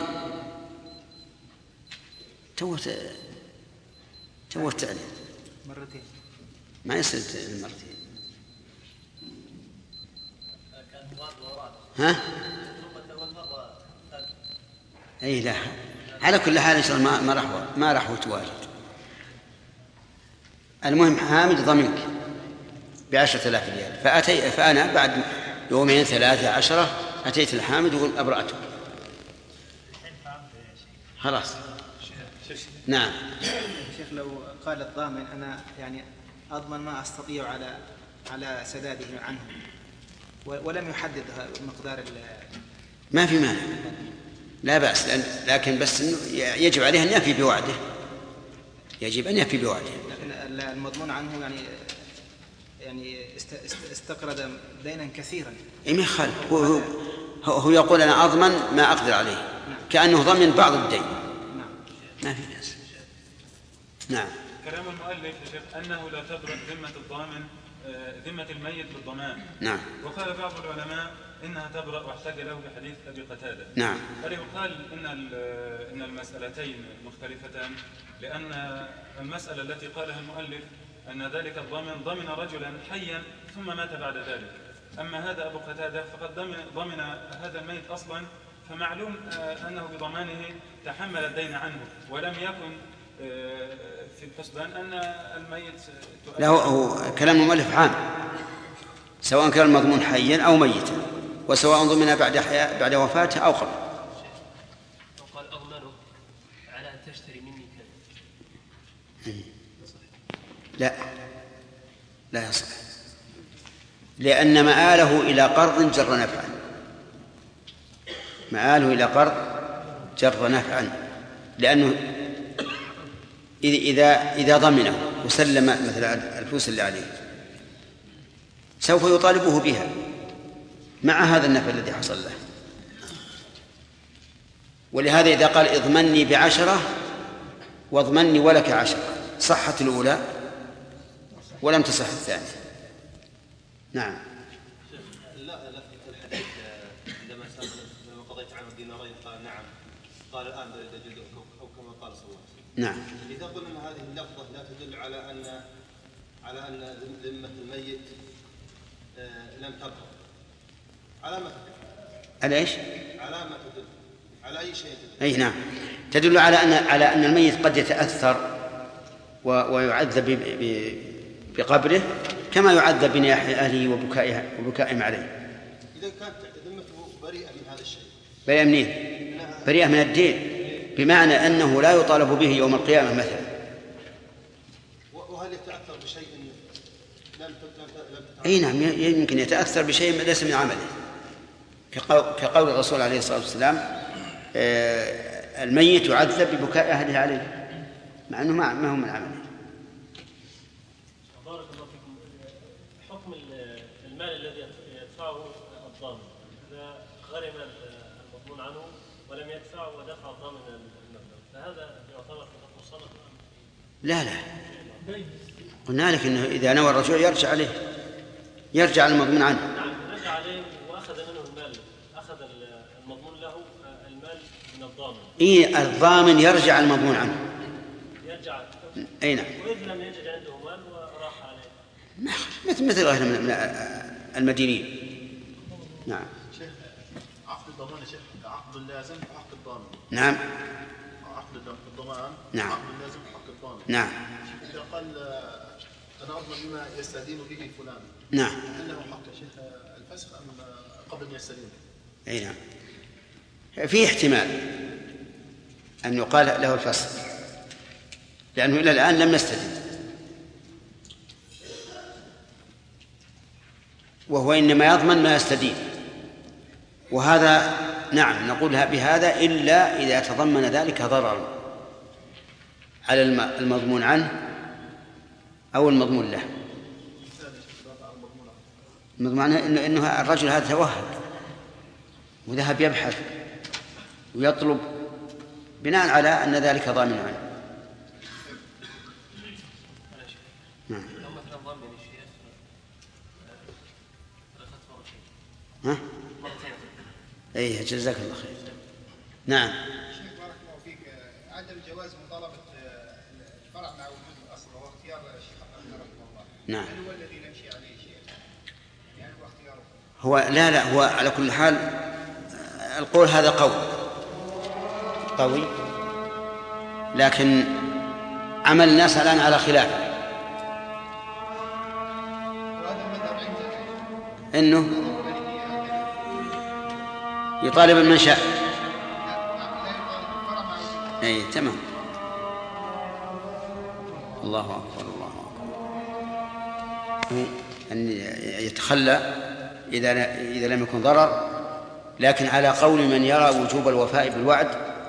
توت عليه مرتين، ما يصير مرتين. ها؟ أي لا، على كل حال إن شاء الله ما راح تواجد. المهم حامد ضمنك ب10,000 ريال، فأنا بعد 2 3 10 أتيت الحامد وقلت أبرأته، خلاص. نعم. شيخ، لو قال الضامن أنا يعني أضمن ما أستطيع على سداده عنه ولم يحدد ما في مانع، لا بأس، لكن بس يجب عليه أن يفي بوعده، يجب أن يفي بوعده. لكن المضمون عنه يعني استقرض دينا كثيرا. ما يخالف، هو يقول أنا أضمن ما أقدر عليه، كأنه ضمن بعض الدين. ما في بأس. نعم. كلام المؤلف يا شيخ أنه لا تبرأ ذمة الضامن ذمة الميت بالضمان. نعم. وقال بعض العلماء إنها تبرأ، واحتج له بحديث أبي قتادة. نعم. هل يقال إن المسألتين مختلفتان؟ لأن المسألة التي قالها المؤلف أن ذلك الضامن ضمن رجلا حيا ثم مات بعد ذلك، أما هذا أبو قتادة فقد ضمن هذا الميت أصلا، فمعلوم أنه بضمانه تحمل الدين عنه، ولم يكن في الحسبان أن الميت لا، هو كلام المؤلف عام، سواء كان المضمون حيا أو ميتا، وسواء ضمن بعد وفاته أو قبل. وقال أضمنه على أن تشتري مني كذا. لا يصح، لأن مآله إلى قرض جر نفعا، مآله إلى قرض جر نفعا، لأنه إذا ضمنه وسلم مثلا الفلوس اللي عليه سوف يطالبه بها مع هذا النفع الذي حصل له. ولهذا إذا قال اضمني ب10 واضمني ولك 10 صحت الأولى ولم تصح الثانية. نعم. لا في الحديث عندما قضيت عنه دينارين قال نعم، قال الآن جلده أو كما قال صلى الله عليه وسلم. نعم. إذا قلنا أن هذه اللفظة لا تدل على أن ذمة الميت لم تبرأ، على ما تدل؟ على إيش؟ على ما تدل؟ على أي شيء تدل؟ أي نعم، تدل على أن الميت قد يتأثر ويعذب بقبره كما يعذب بنياح أهله وبكائهم عليه. إذا كانت ذمته بريئة من هذا الشيء. بريئة منين؟ بريئة من الدين، بمعنى أنه لا يطالب به يوم القيامة مثلا. وهل يتأثر بشيء لم أي نعم، يمكن يتأثر بشيء ليس من عمله، كقول الرسول عليه الصلاة والسلام الميت يعذب ببكاء أهله عليه، مع أنه ما هو من عمله. بارك الله فيكم. حكم المال الذي يدفعه الضامن إذا غرم المضمون عنه ولم يدفع ودفع الضامن المبلغ، فهذا يعتبر في الصدقة؟ لا قلنا لك إنه إذا نوى الرجوع يرجع المضمون عنه. نعم، رجع عليه وأخذ منه المال، أخذ المضمون له المال من الضامن. الضامن يرجع المضمون عنه. يرجع. أي نعم. وإذا لم يجد عنده مال وراح عليه. مثل غيرهم من المدينين. نعم. شيخ، عقد الضمان يا شيخ عقد لازم وعقد الضامن. نعم. عقد الضمان. نعم. عقد لازم وعقد الضامن. نعم. إذا قال أنا أضمن بما يستدين به فلان. نعم. هل له حق يا شيخ الفسخ أم قبل أن يستدين؟ أي نعم. في احتمال أن يقال له الفسخ، لأنه إلى الآن لم يستدين، وهو إنما يضمن ما يستدين، وهذا نعم نقول بهذا إلا إذا تضمن ذلك ضررا على المضمون عنه أو المضمون له. المضمون عنه إنه الرجل هذا توهب وذهب يبحث ويطلب بناء على أن ذلك ضامن عنه. نعم. ها؟ أيه جزاك الله خير. نعم. شيخ بارك الله فيك، عدم جواز مطالبة الفرع مع وجود الأصل وهو اختيار الشيخ أحمد رحمه الله. نعم. هل هو الذي نمشي عليه شيخ؟ يعني هو اختياره؟ لا هو على كل حال القول هذا قوي، لكن عمل الناس الآن على خلافه، إنه يطالب المنشأ. أي تمام. الله أكبر الله أكبر. أن يتخلى إذا لم يكن ضرر لكن على قول من يرى وجوب الوفاء بالوعد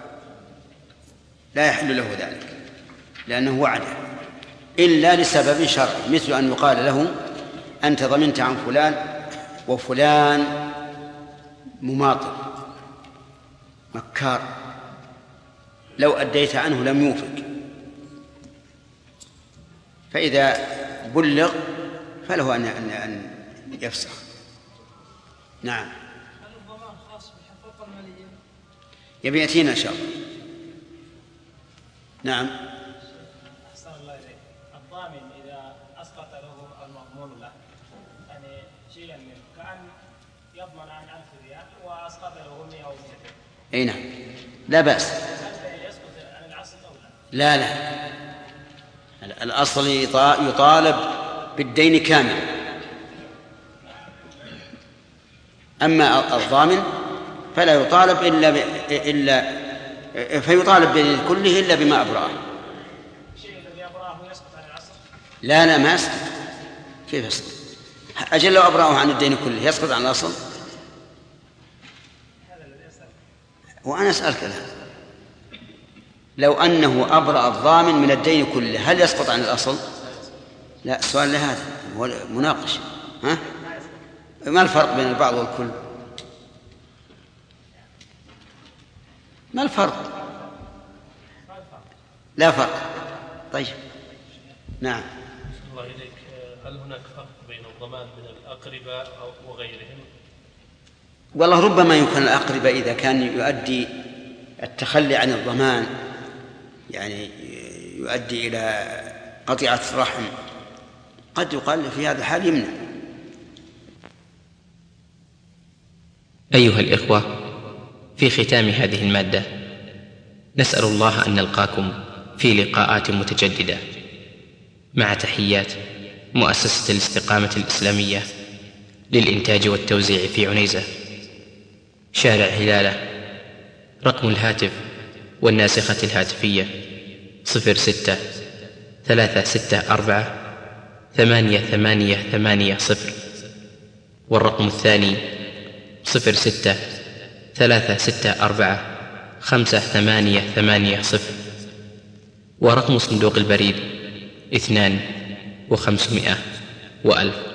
لا يحل له ذلك، لأنه وعده إلا لسبب شرعي، مثل أن يقال له أنت ضمنت عن فلان وفلان مماطل مكار، لو أديت عنه لم يوفق، فإذا بلغ فله أن يفسخ. نعم. يبي يأتينا إن شاء الله. نعم. أحسن الله إليك. الضامن إذا أسقط له المضمون له يعني شيئا منه كأن يضمن عن 1000 ريال وأسقط له 100 أو 200. أي نعم لا بأس. يسقط عن الأصل أو لا؟ لا، الأصل يطالب بالدين كامل، أما الضامن فلا يطالب إلا فيطالب كله إلا بما أبرأه. لا ما يسقط. كيف يسقط؟ أجل لو أبرأه عن الدين كله يسقط عن الأصل؟ وأنا أسألك الآن لو أنه أبرأ الضامن من الدين كله هل يسقط عن الأصل؟ لا، السؤال لهذا هو مناقش. ها؟ ما الفرق بين البعض والكل؟ ما الفرق؟ لا فرق. طيب. نعم. الله إليك، هل هناك فرق بين الضمان من الأقرباء وغيرهم؟ والله ربما يمكن الأقرباء إذا كان يؤدي التخلي عن الضمان يعني يؤدي إلى قطيعة الرحم، قد يقال في هذا الحال يمنع. أيها الإخوة، في ختام هذه المادة نسأل الله أن نلقاكم في لقاءات متجددة، مع تحيات مؤسسة الاستقامة الإسلامية للإنتاج والتوزيع في عنيزة، شارع هلالة. رقم الهاتف والناسخة الهاتفية 06-364-8880، والرقم الثاني 06-364-5880، ورقم صندوق البريد 2500 و1000.